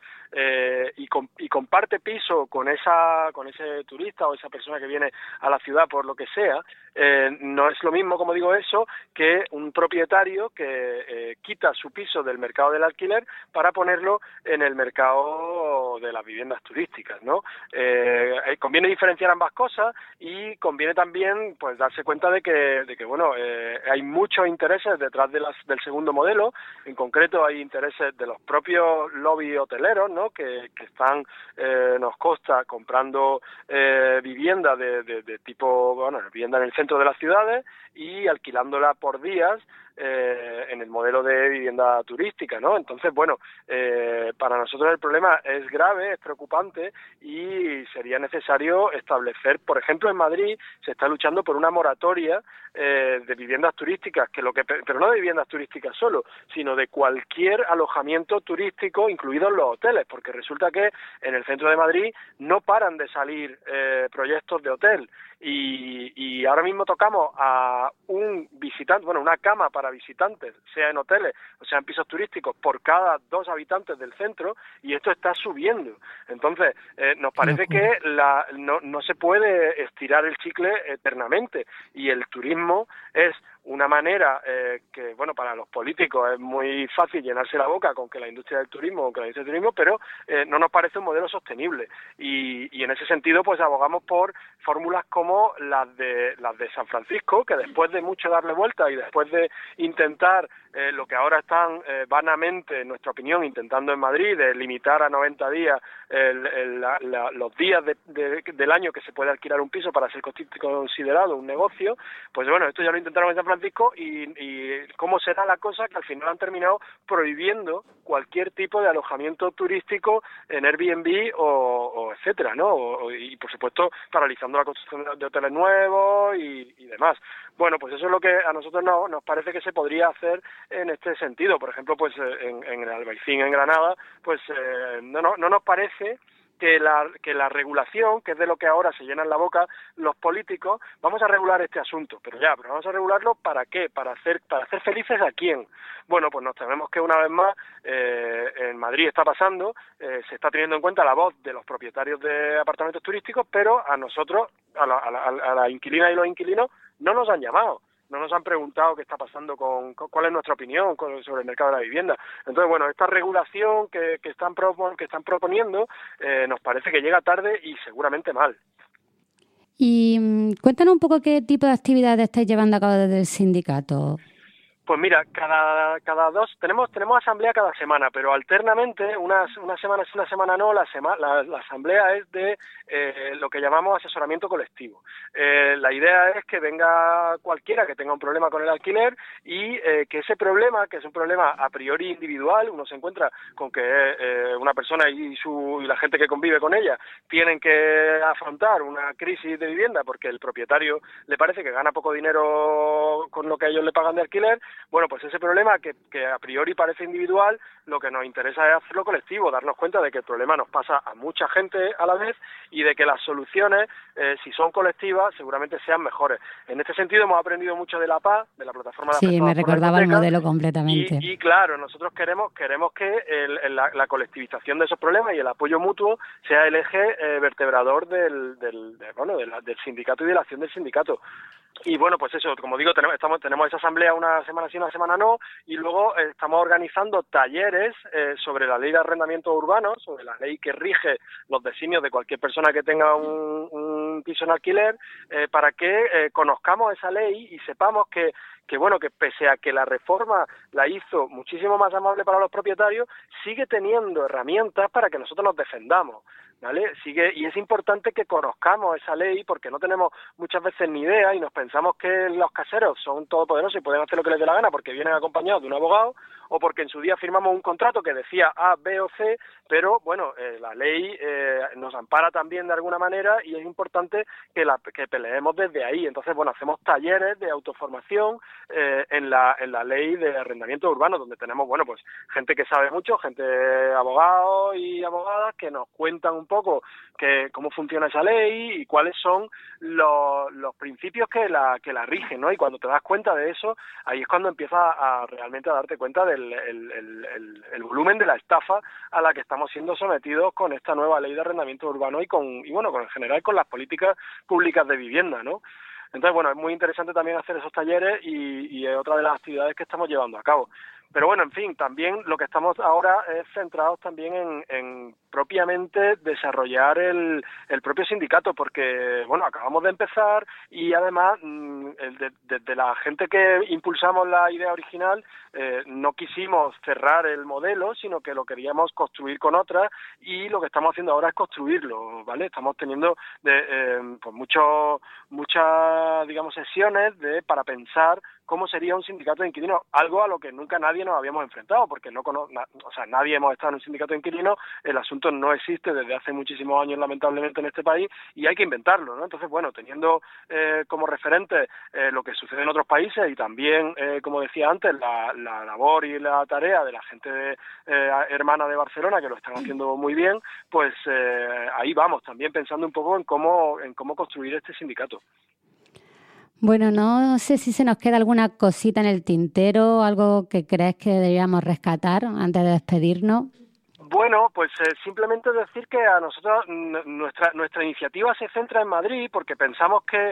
y comparte piso con ese turista o esa persona que viene a la ciudad por lo que sea, no es lo mismo, como digo, eso que un propietario que quita su piso del mercado del alquiler para ponerlo en el mercado de las viviendas turísticas, ¿no? Conviene diferenciar ambas cosas y conviene también pues darse cuenta de que bueno, hay muchos intereses detrás del segundo modelo. En concreto hay intereses de los propios lobby hoteleros, ¿no? Que están, nos consta, comprando vivienda de tipo, bueno, vivienda en el centro de las ciudades y alquilándola por días en el modelo de vivienda turística, ¿no? Entonces, bueno, para nosotros el problema es grave, es preocupante y sería necesario establecer, por ejemplo, en Madrid se está luchando por una moratoria de viviendas turísticas, pero no de viviendas turísticas solo, sino de cualquier alojamiento turístico, incluidos los hoteles, porque resulta que en el centro de Madrid no paran de salir proyectos de hotel y ahora mismo tocamos a un visitante, bueno, una cama para visitantes, sea en hoteles o sea en pisos turísticos, por cada 2 habitantes del centro, y esto está subiendo. Entonces, nos parece que no se puede estirar el chicle eternamente, y el turismo es una manera que, bueno, para los políticos es muy fácil llenarse la boca con que la industria del turismo, pero no nos parece un modelo sostenible. Y en ese sentido, pues abogamos por fórmulas como las de San Francisco, que después de mucho darle vuelta y después de intentar lo que ahora están vanamente, en nuestra opinión, intentando en Madrid, de limitar a 90 días los días del año que se puede alquilar un piso para ser considerado un negocio, pues bueno, esto ya lo intentaron en San Francisco y cómo será la cosa que al final han terminado prohibiendo cualquier tipo de alojamiento turístico en Airbnb o etcétera, ¿no? Y por supuesto paralizando la construcción de hoteles nuevos y demás. Bueno, pues eso es lo que a nosotros nos parece que se podría hacer en este sentido. Por ejemplo, pues en el Albaicín, en Granada, pues no nos parece que la regulación, que es de lo que ahora se llenan la boca los políticos, vamos a regular este asunto, pero vamos a regularlo ¿para qué? ¿Para hacer felices a quién? Bueno, pues nos tememos que una vez más en Madrid está pasando, se está teniendo en cuenta la voz de los propietarios de apartamentos turísticos, pero a nosotros, a la inquilina y los inquilinos, no nos han llamado. No nos han preguntado qué está pasando cuál es nuestra opinión sobre el mercado de la vivienda. Entonces, bueno, esta regulación que están proponiendo nos parece que llega tarde y seguramente mal. Y cuéntanos un poco qué tipo de actividades estáis llevando a cabo desde el sindicato. Pues mira, cada tenemos asamblea cada semana, pero alternamente, una semana sí, una semana no, la asamblea es de lo que llamamos asesoramiento colectivo. La idea es que venga cualquiera que tenga un problema con el alquiler y que ese problema, que es un problema a priori individual, uno se encuentra con que una persona y la gente que convive con ella tienen que afrontar una crisis de vivienda porque el propietario le parece que gana poco dinero con lo que ellos le pagan de alquiler. Bueno, pues ese problema que a priori parece individual, lo que nos interesa es hacerlo colectivo, darnos cuenta de que el problema nos pasa a mucha gente a la vez y de que las soluciones, si son colectivas, seguramente sean mejores. En este sentido hemos aprendido mucho de la PA, de la plataforma de Sí, me recordaba el modelo completamente. Y claro, nosotros queremos que la colectivización de esos problemas y el apoyo mutuo sea el eje vertebrador del sindicato y de la acción del sindicato. Y bueno, pues eso, como digo, tenemos esa asamblea una semana sí, una semana no, y luego estamos organizando talleres sobre la ley de arrendamiento urbano, sobre la ley que rige los designios de cualquier persona que tenga un piso en alquiler, para que conozcamos esa ley y sepamos que pese a que la reforma la hizo muchísimo más amable para los propietarios, sigue teniendo herramientas para que nosotros nos defendamos, ¿vale? Y es importante que conozcamos esa ley porque no tenemos muchas veces ni idea y nos pensamos que los caseros son todopoderosos y pueden hacer lo que les dé la gana porque vienen acompañados de un abogado o porque en su día firmamos un contrato que decía A, B o C, pero bueno, la ley nos ampara también de alguna manera y es importante que peleemos desde ahí. Entonces, bueno, hacemos talleres de autoformación en la ley de arrendamiento urbano, donde tenemos, bueno, pues gente que sabe mucho, gente abogados y abogadas que nos cuentan un poco cómo funciona esa ley y cuáles son los principios que la rigen, ¿no? Y cuando te das cuenta de eso, ahí es cuando empiezas realmente a darte cuenta del el volumen de la estafa a la que estamos siendo sometidos con esta nueva ley de arrendamiento urbano y en general con las políticas públicas de vivienda, ¿no? Entonces, bueno, es muy interesante también hacer esos talleres y es otra de las actividades que estamos llevando a cabo. Pero bueno, en fin, también lo que estamos ahora es centrados también en propiamente desarrollar el propio sindicato, porque, bueno, acabamos de empezar y además desde la gente que impulsamos la idea original no quisimos cerrar el modelo, sino que lo queríamos construir con otras y lo que estamos haciendo ahora es construirlo, ¿vale? Estamos teniendo pues muchas, digamos, sesiones para pensar cómo sería un sindicato de inquilinos, algo a lo que nunca nadie nos habíamos enfrentado, porque nadie hemos estado en un sindicato de inquilinos, el asunto no existe desde hace muchísimos años, lamentablemente, en este país, y hay que inventarlo, ¿no? Entonces, bueno, teniendo como referente lo que sucede en otros países y también, como decía antes, la labor y la tarea de la gente hermana de Barcelona, que lo están haciendo muy bien, pues ahí vamos, también pensando un poco en cómo construir este sindicato. Bueno, no sé si se nos queda alguna cosita en el tintero, algo que crees que deberíamos rescatar antes de despedirnos. Bueno, pues simplemente decir que a nosotros nuestra iniciativa se centra en Madrid porque pensamos que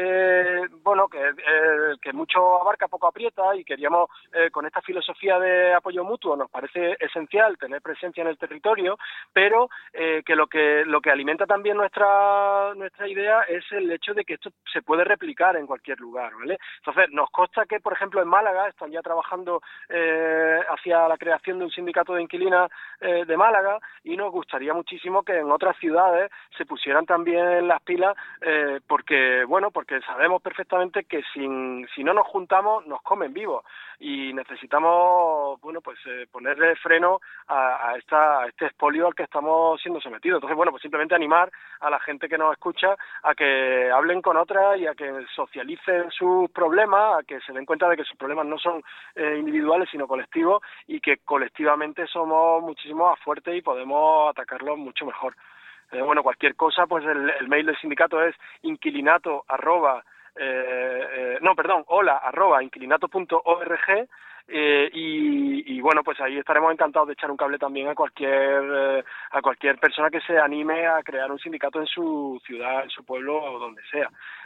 mucho abarca, poco aprieta y queríamos con esta filosofía de apoyo mutuo nos parece esencial tener presencia en el territorio, pero que lo que alimenta también nuestra idea es el hecho de que esto se puede replicar en cualquier lugar, ¿vale? Entonces nos consta que, por ejemplo, en Málaga están ya trabajando hacia la creación de un sindicato de inquilinas de Málaga y nos gustaría muchísimo que en otras ciudades se pusieran también las pilas porque sabemos perfectamente que si no nos juntamos nos comen vivos y necesitamos ponerle freno a este expolio al que estamos siendo sometidos. Entonces, bueno, pues simplemente animar a la gente que nos escucha a que hablen con otras y a que socialicen sus problemas, a que se den cuenta de que sus problemas no son individuales sino colectivos y que colectivamente somos muchísimo más fuertes y podemos atacarlos mucho mejor. Cualquier cosa, pues el mail del sindicato es hola@inquilinato.org y bueno, pues ahí estaremos encantados de echar un cable también a cualquier persona que se anime a crear un sindicato en su ciudad, en su pueblo o donde sea.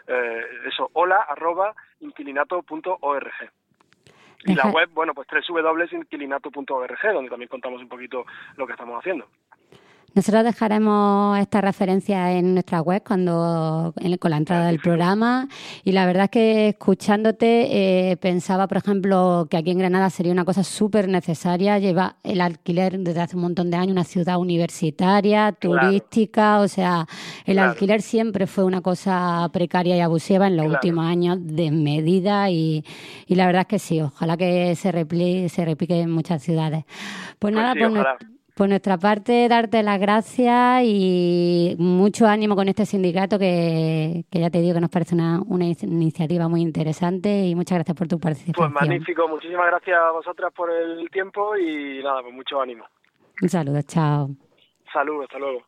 hola@inquilinato.org. Y la web, pues www.inquilinato.org, donde también contamos un poquito lo que estamos haciendo. Nosotros dejaremos esta referencia en nuestra web con la entrada del programa y la verdad es que escuchándote pensaba, por ejemplo, que aquí en Granada sería una cosa súper necesaria. Lleva el alquiler desde hace un montón de años, una ciudad universitaria, turística, o sea, el alquiler siempre fue una cosa precaria y abusiva en los últimos años, desmedida y la verdad es que sí, ojalá que se replique en muchas ciudades. Pues nada, por nuestra parte, darte las gracias y mucho ánimo con este sindicato que ya te digo que nos parece una iniciativa muy interesante y muchas gracias por tu participación. Pues magnífico, muchísimas gracias a vosotras por el tiempo y nada, pues mucho ánimo. Un saludo, chao. Saludos, hasta luego.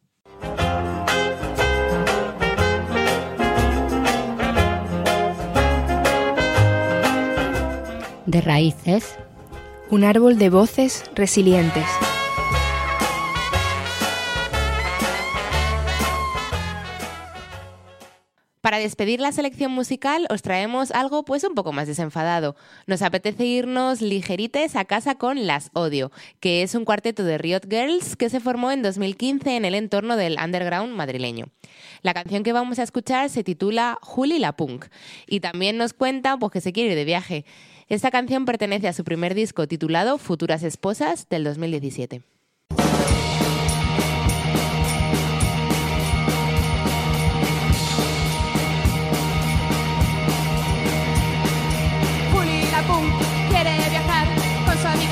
De raíces. Un árbol de voces resilientes. Para despedir la selección musical os traemos algo pues un poco más desenfadado. Nos apetece irnos ligerites a casa con Las Odio, que es un cuarteto de Riot Girls que se formó en 2015 en el entorno del underground madrileño. La canción que vamos a escuchar se titula Juli la Punk y también nos cuenta pues que se quiere ir de viaje. Esta canción pertenece a su primer disco titulado Futuras Esposas del 2017. Quiere viajar con su amiga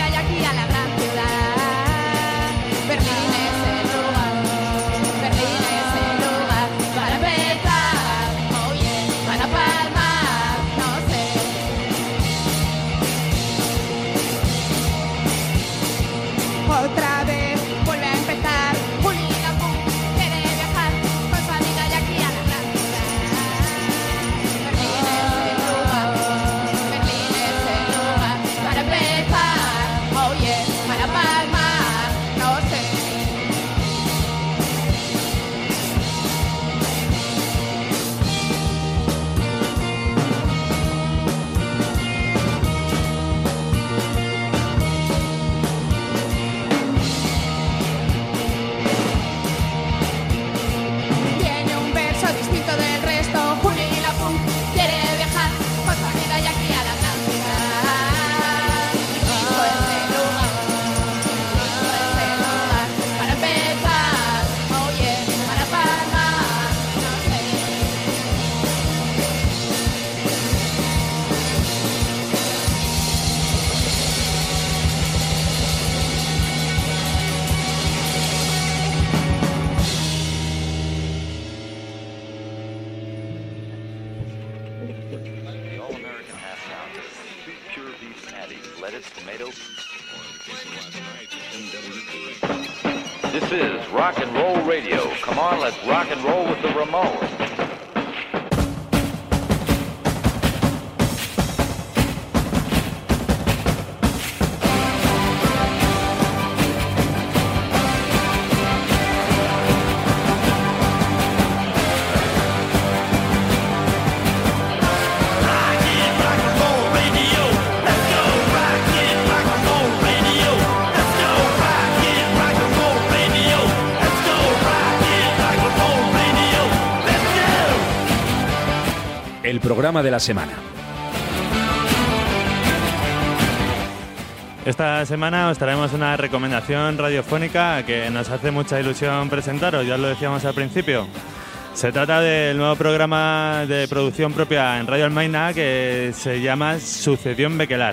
lettuce, tomato. This is Rock and Roll Radio. Come on, let's rock and roll with the Ramones. El programa de la semana. Esta semana os traemos una recomendación radiofónica que nos hace mucha ilusión presentaros, ya lo decíamos al principio. Se trata del nuevo programa de producción propia en Radio Almaina que se llama Sucedió en Bequelar.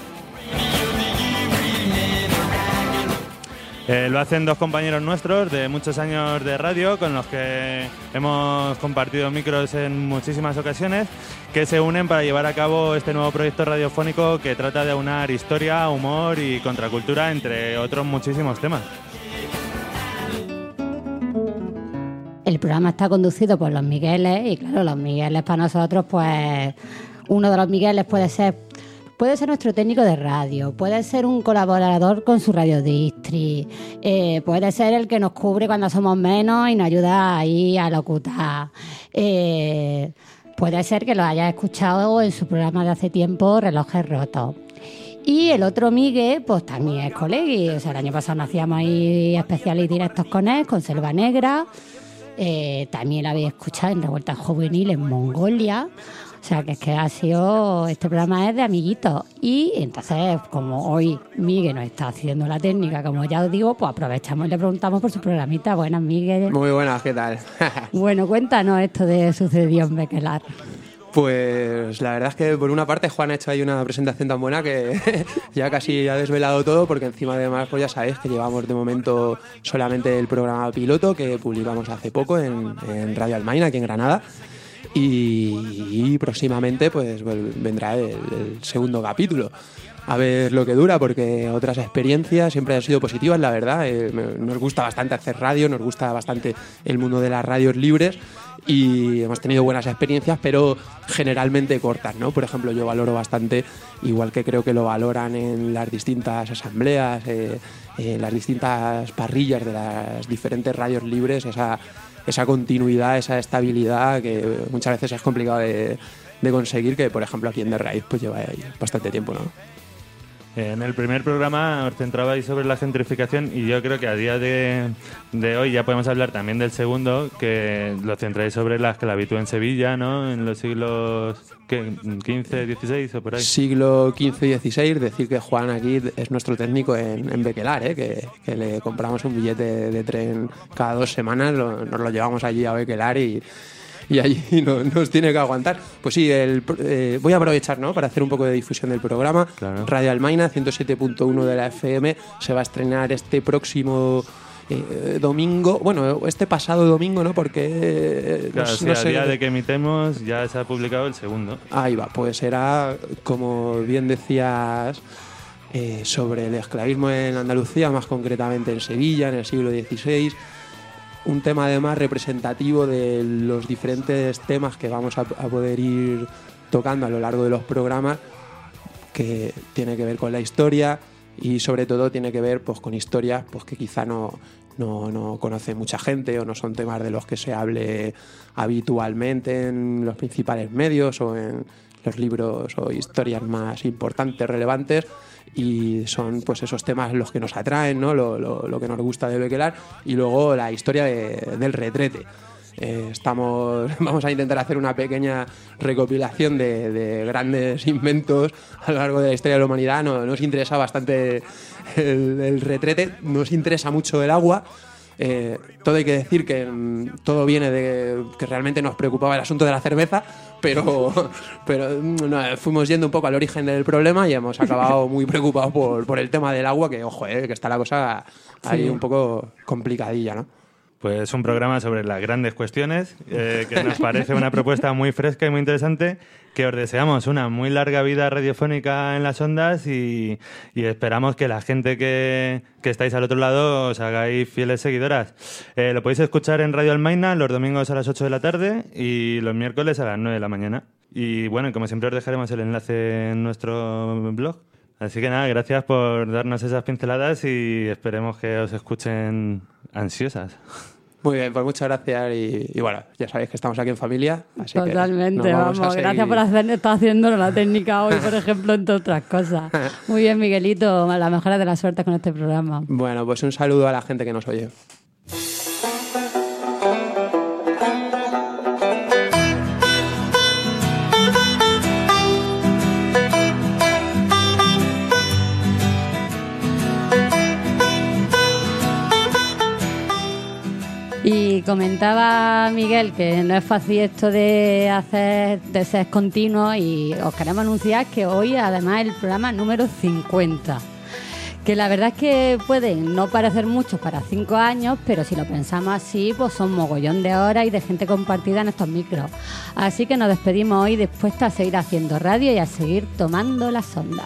Lo hacen dos compañeros nuestros de muchos años de radio con los que hemos compartido micros en muchísimas ocasiones, que se unen para llevar a cabo este nuevo proyecto radiofónico que trata de aunar historia, humor y contracultura, entre otros muchísimos temas. El programa está conducido por los Migueles y claro, los Migueles para nosotros, pues uno de los Migueles puede ser nuestro técnico de radio, puede ser un colaborador con su radio distri, puede ser el que nos cubre cuando somos menos y nos ayuda ahí a locutar. Puede ser que lo hayas escuchado en su programa de hace tiempo, Relojes Rotos. Y el otro Miguel, pues también es colegui. O sea, el año pasado nos hacíamos ahí especiales y directos con él, con Selva Negra. También lo habéis escuchado en Revuelta Juvenil en Mongolia. O sea, que es que ha sido... Este programa es de amiguitos. Y entonces, como hoy Miguel nos está haciendo la técnica, como ya os digo, pues aprovechamos y le preguntamos por su programita. Buenas, Miguel. Muy buenas, ¿qué tal? Bueno, cuéntanos esto de Sucedió en Bequelar. Pues la verdad es que por una parte Juan ha hecho ahí una presentación tan buena que ya casi ha desvelado todo, porque encima además pues ya sabéis que llevamos de momento solamente el programa piloto que publicamos hace poco en Radio Almaina, aquí en Granada. Y próximamente pues vendrá el segundo capítulo. A ver lo que dura, porque otras experiencias siempre han sido positivas, la verdad. Nos gusta bastante hacer radio, nos gusta bastante el mundo de las radios libres y hemos tenido buenas experiencias, pero generalmente cortas, ¿no? Por ejemplo, yo valoro bastante, igual que creo que lo valoran en las distintas asambleas, las distintas parrillas de las diferentes radios libres, esa continuidad, esa estabilidad que muchas veces es complicado de conseguir, que por ejemplo aquí en De Raíz pues lleva ahí bastante tiempo, ¿no? En el primer programa os centrabais sobre la gentrificación y yo creo que a día de hoy ya podemos hablar también del segundo, que lo centráis sobre la esclavitud en Sevilla, ¿no? En los siglos XV, XVI o por ahí. Siglo XV y XVI, decir que Juan aquí es nuestro técnico en Bequelar, que le compramos un billete de tren cada 2 semanas, nos lo llevamos allí a Bequelar y allí nos tiene que aguantar. Pues sí, voy a aprovechar, ¿no?, para hacer un poco de difusión del programa. Claro. Radio Almaina, 107.1 de la FM, se va a estrenar este próximo domingo, bueno, este pasado domingo, ¿no? Porque claro, no sé, a día de que emitemos ya se ha publicado el segundo. Ahí va, pues será, como bien decías, sobre el esclavismo en Andalucía, más concretamente en Sevilla, en el siglo XVI. Un tema además representativo de los diferentes temas que vamos a poder ir tocando a lo largo de los programas, que tiene que ver con la historia y sobre todo tiene que ver pues con historias pues que quizá no conoce mucha gente o no son temas de los que se hable habitualmente en los principales medios o en los libros o historias más importantes, relevantes, y son pues esos temas los que nos atraen, ¿no? Lo que nos gusta de Bequelar, y luego la historia del retrete. Vamos a intentar hacer una pequeña recopilación de grandes inventos a lo largo de la historia de la humanidad. Nos interesa bastante el retrete, nos interesa mucho el agua. Todo hay que decir que todo viene de que realmente nos preocupaba el asunto de la cerveza, pero fuimos yendo un poco al origen del problema y hemos acabado muy preocupados por el tema del agua, que ojo, que está la cosa ahí un poco complicadilla, ¿no? Pues un programa sobre las grandes cuestiones, que nos parece una propuesta muy fresca y muy interesante, que os deseamos una muy larga vida radiofónica en las ondas y esperamos que la gente que estáis al otro lado os hagáis fieles seguidoras. Lo podéis escuchar en Radio Almaina los domingos a las 8 de la tarde y los miércoles a las 9 de la mañana. Y bueno, como siempre os dejaremos el enlace en nuestro blog. Así que nada, gracias por darnos esas pinceladas y esperemos que os escuchen ansiosas. Muy bien, pues muchas gracias y bueno, ya sabéis que estamos aquí en familia. Así Totalmente, que vamos. Gracias por estar haciéndolo la técnica hoy, por ejemplo, entre otras cosas. Muy bien, Miguelito, la mejor de la suerte con este programa. Bueno, pues un saludo a la gente que nos oye. Y comentaba Miguel que no es fácil esto de ser continuo y os queremos anunciar que hoy además es el programa número 50. Que la verdad es que pueden no parecer muchos para 5 años, pero si lo pensamos así, pues son mogollón de horas y de gente compartida en estos micros. Así que nos despedimos hoy dispuestos a seguir haciendo radio y a seguir tomando las ondas.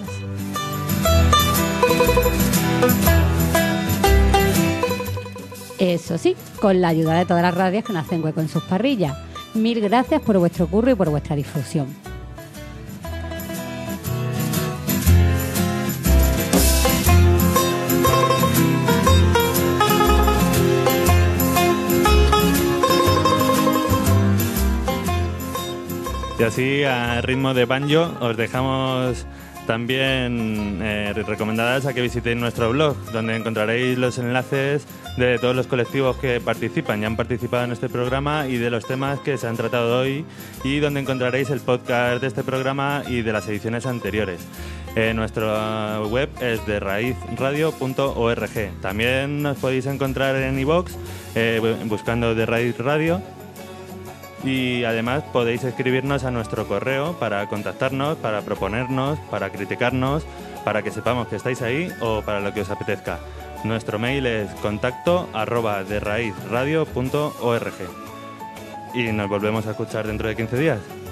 Eso sí, con la ayuda de todas las radios que nos hacen hueco en sus parrillas. Mil gracias por vuestro curro y por vuestra difusión. Y así, a ritmo de banjo, os dejamos también recomendadas a que visitéis nuestro blog, donde encontraréis los enlaces de todos los colectivos que participan y han participado en este programa y de los temas que se han tratado hoy, y donde encontraréis el podcast de este programa y de las ediciones anteriores. Nuestra web es de raizradio.org. También nos podéis encontrar en iVoox buscando de Raíz Radio. Y además podéis escribirnos a nuestro correo para contactarnos, para proponernos, para criticarnos, para que sepamos que estáis ahí o para lo que os apetezca. Nuestro mail es contacto@deraizradio.org. Y nos volvemos a escuchar dentro de 15 días.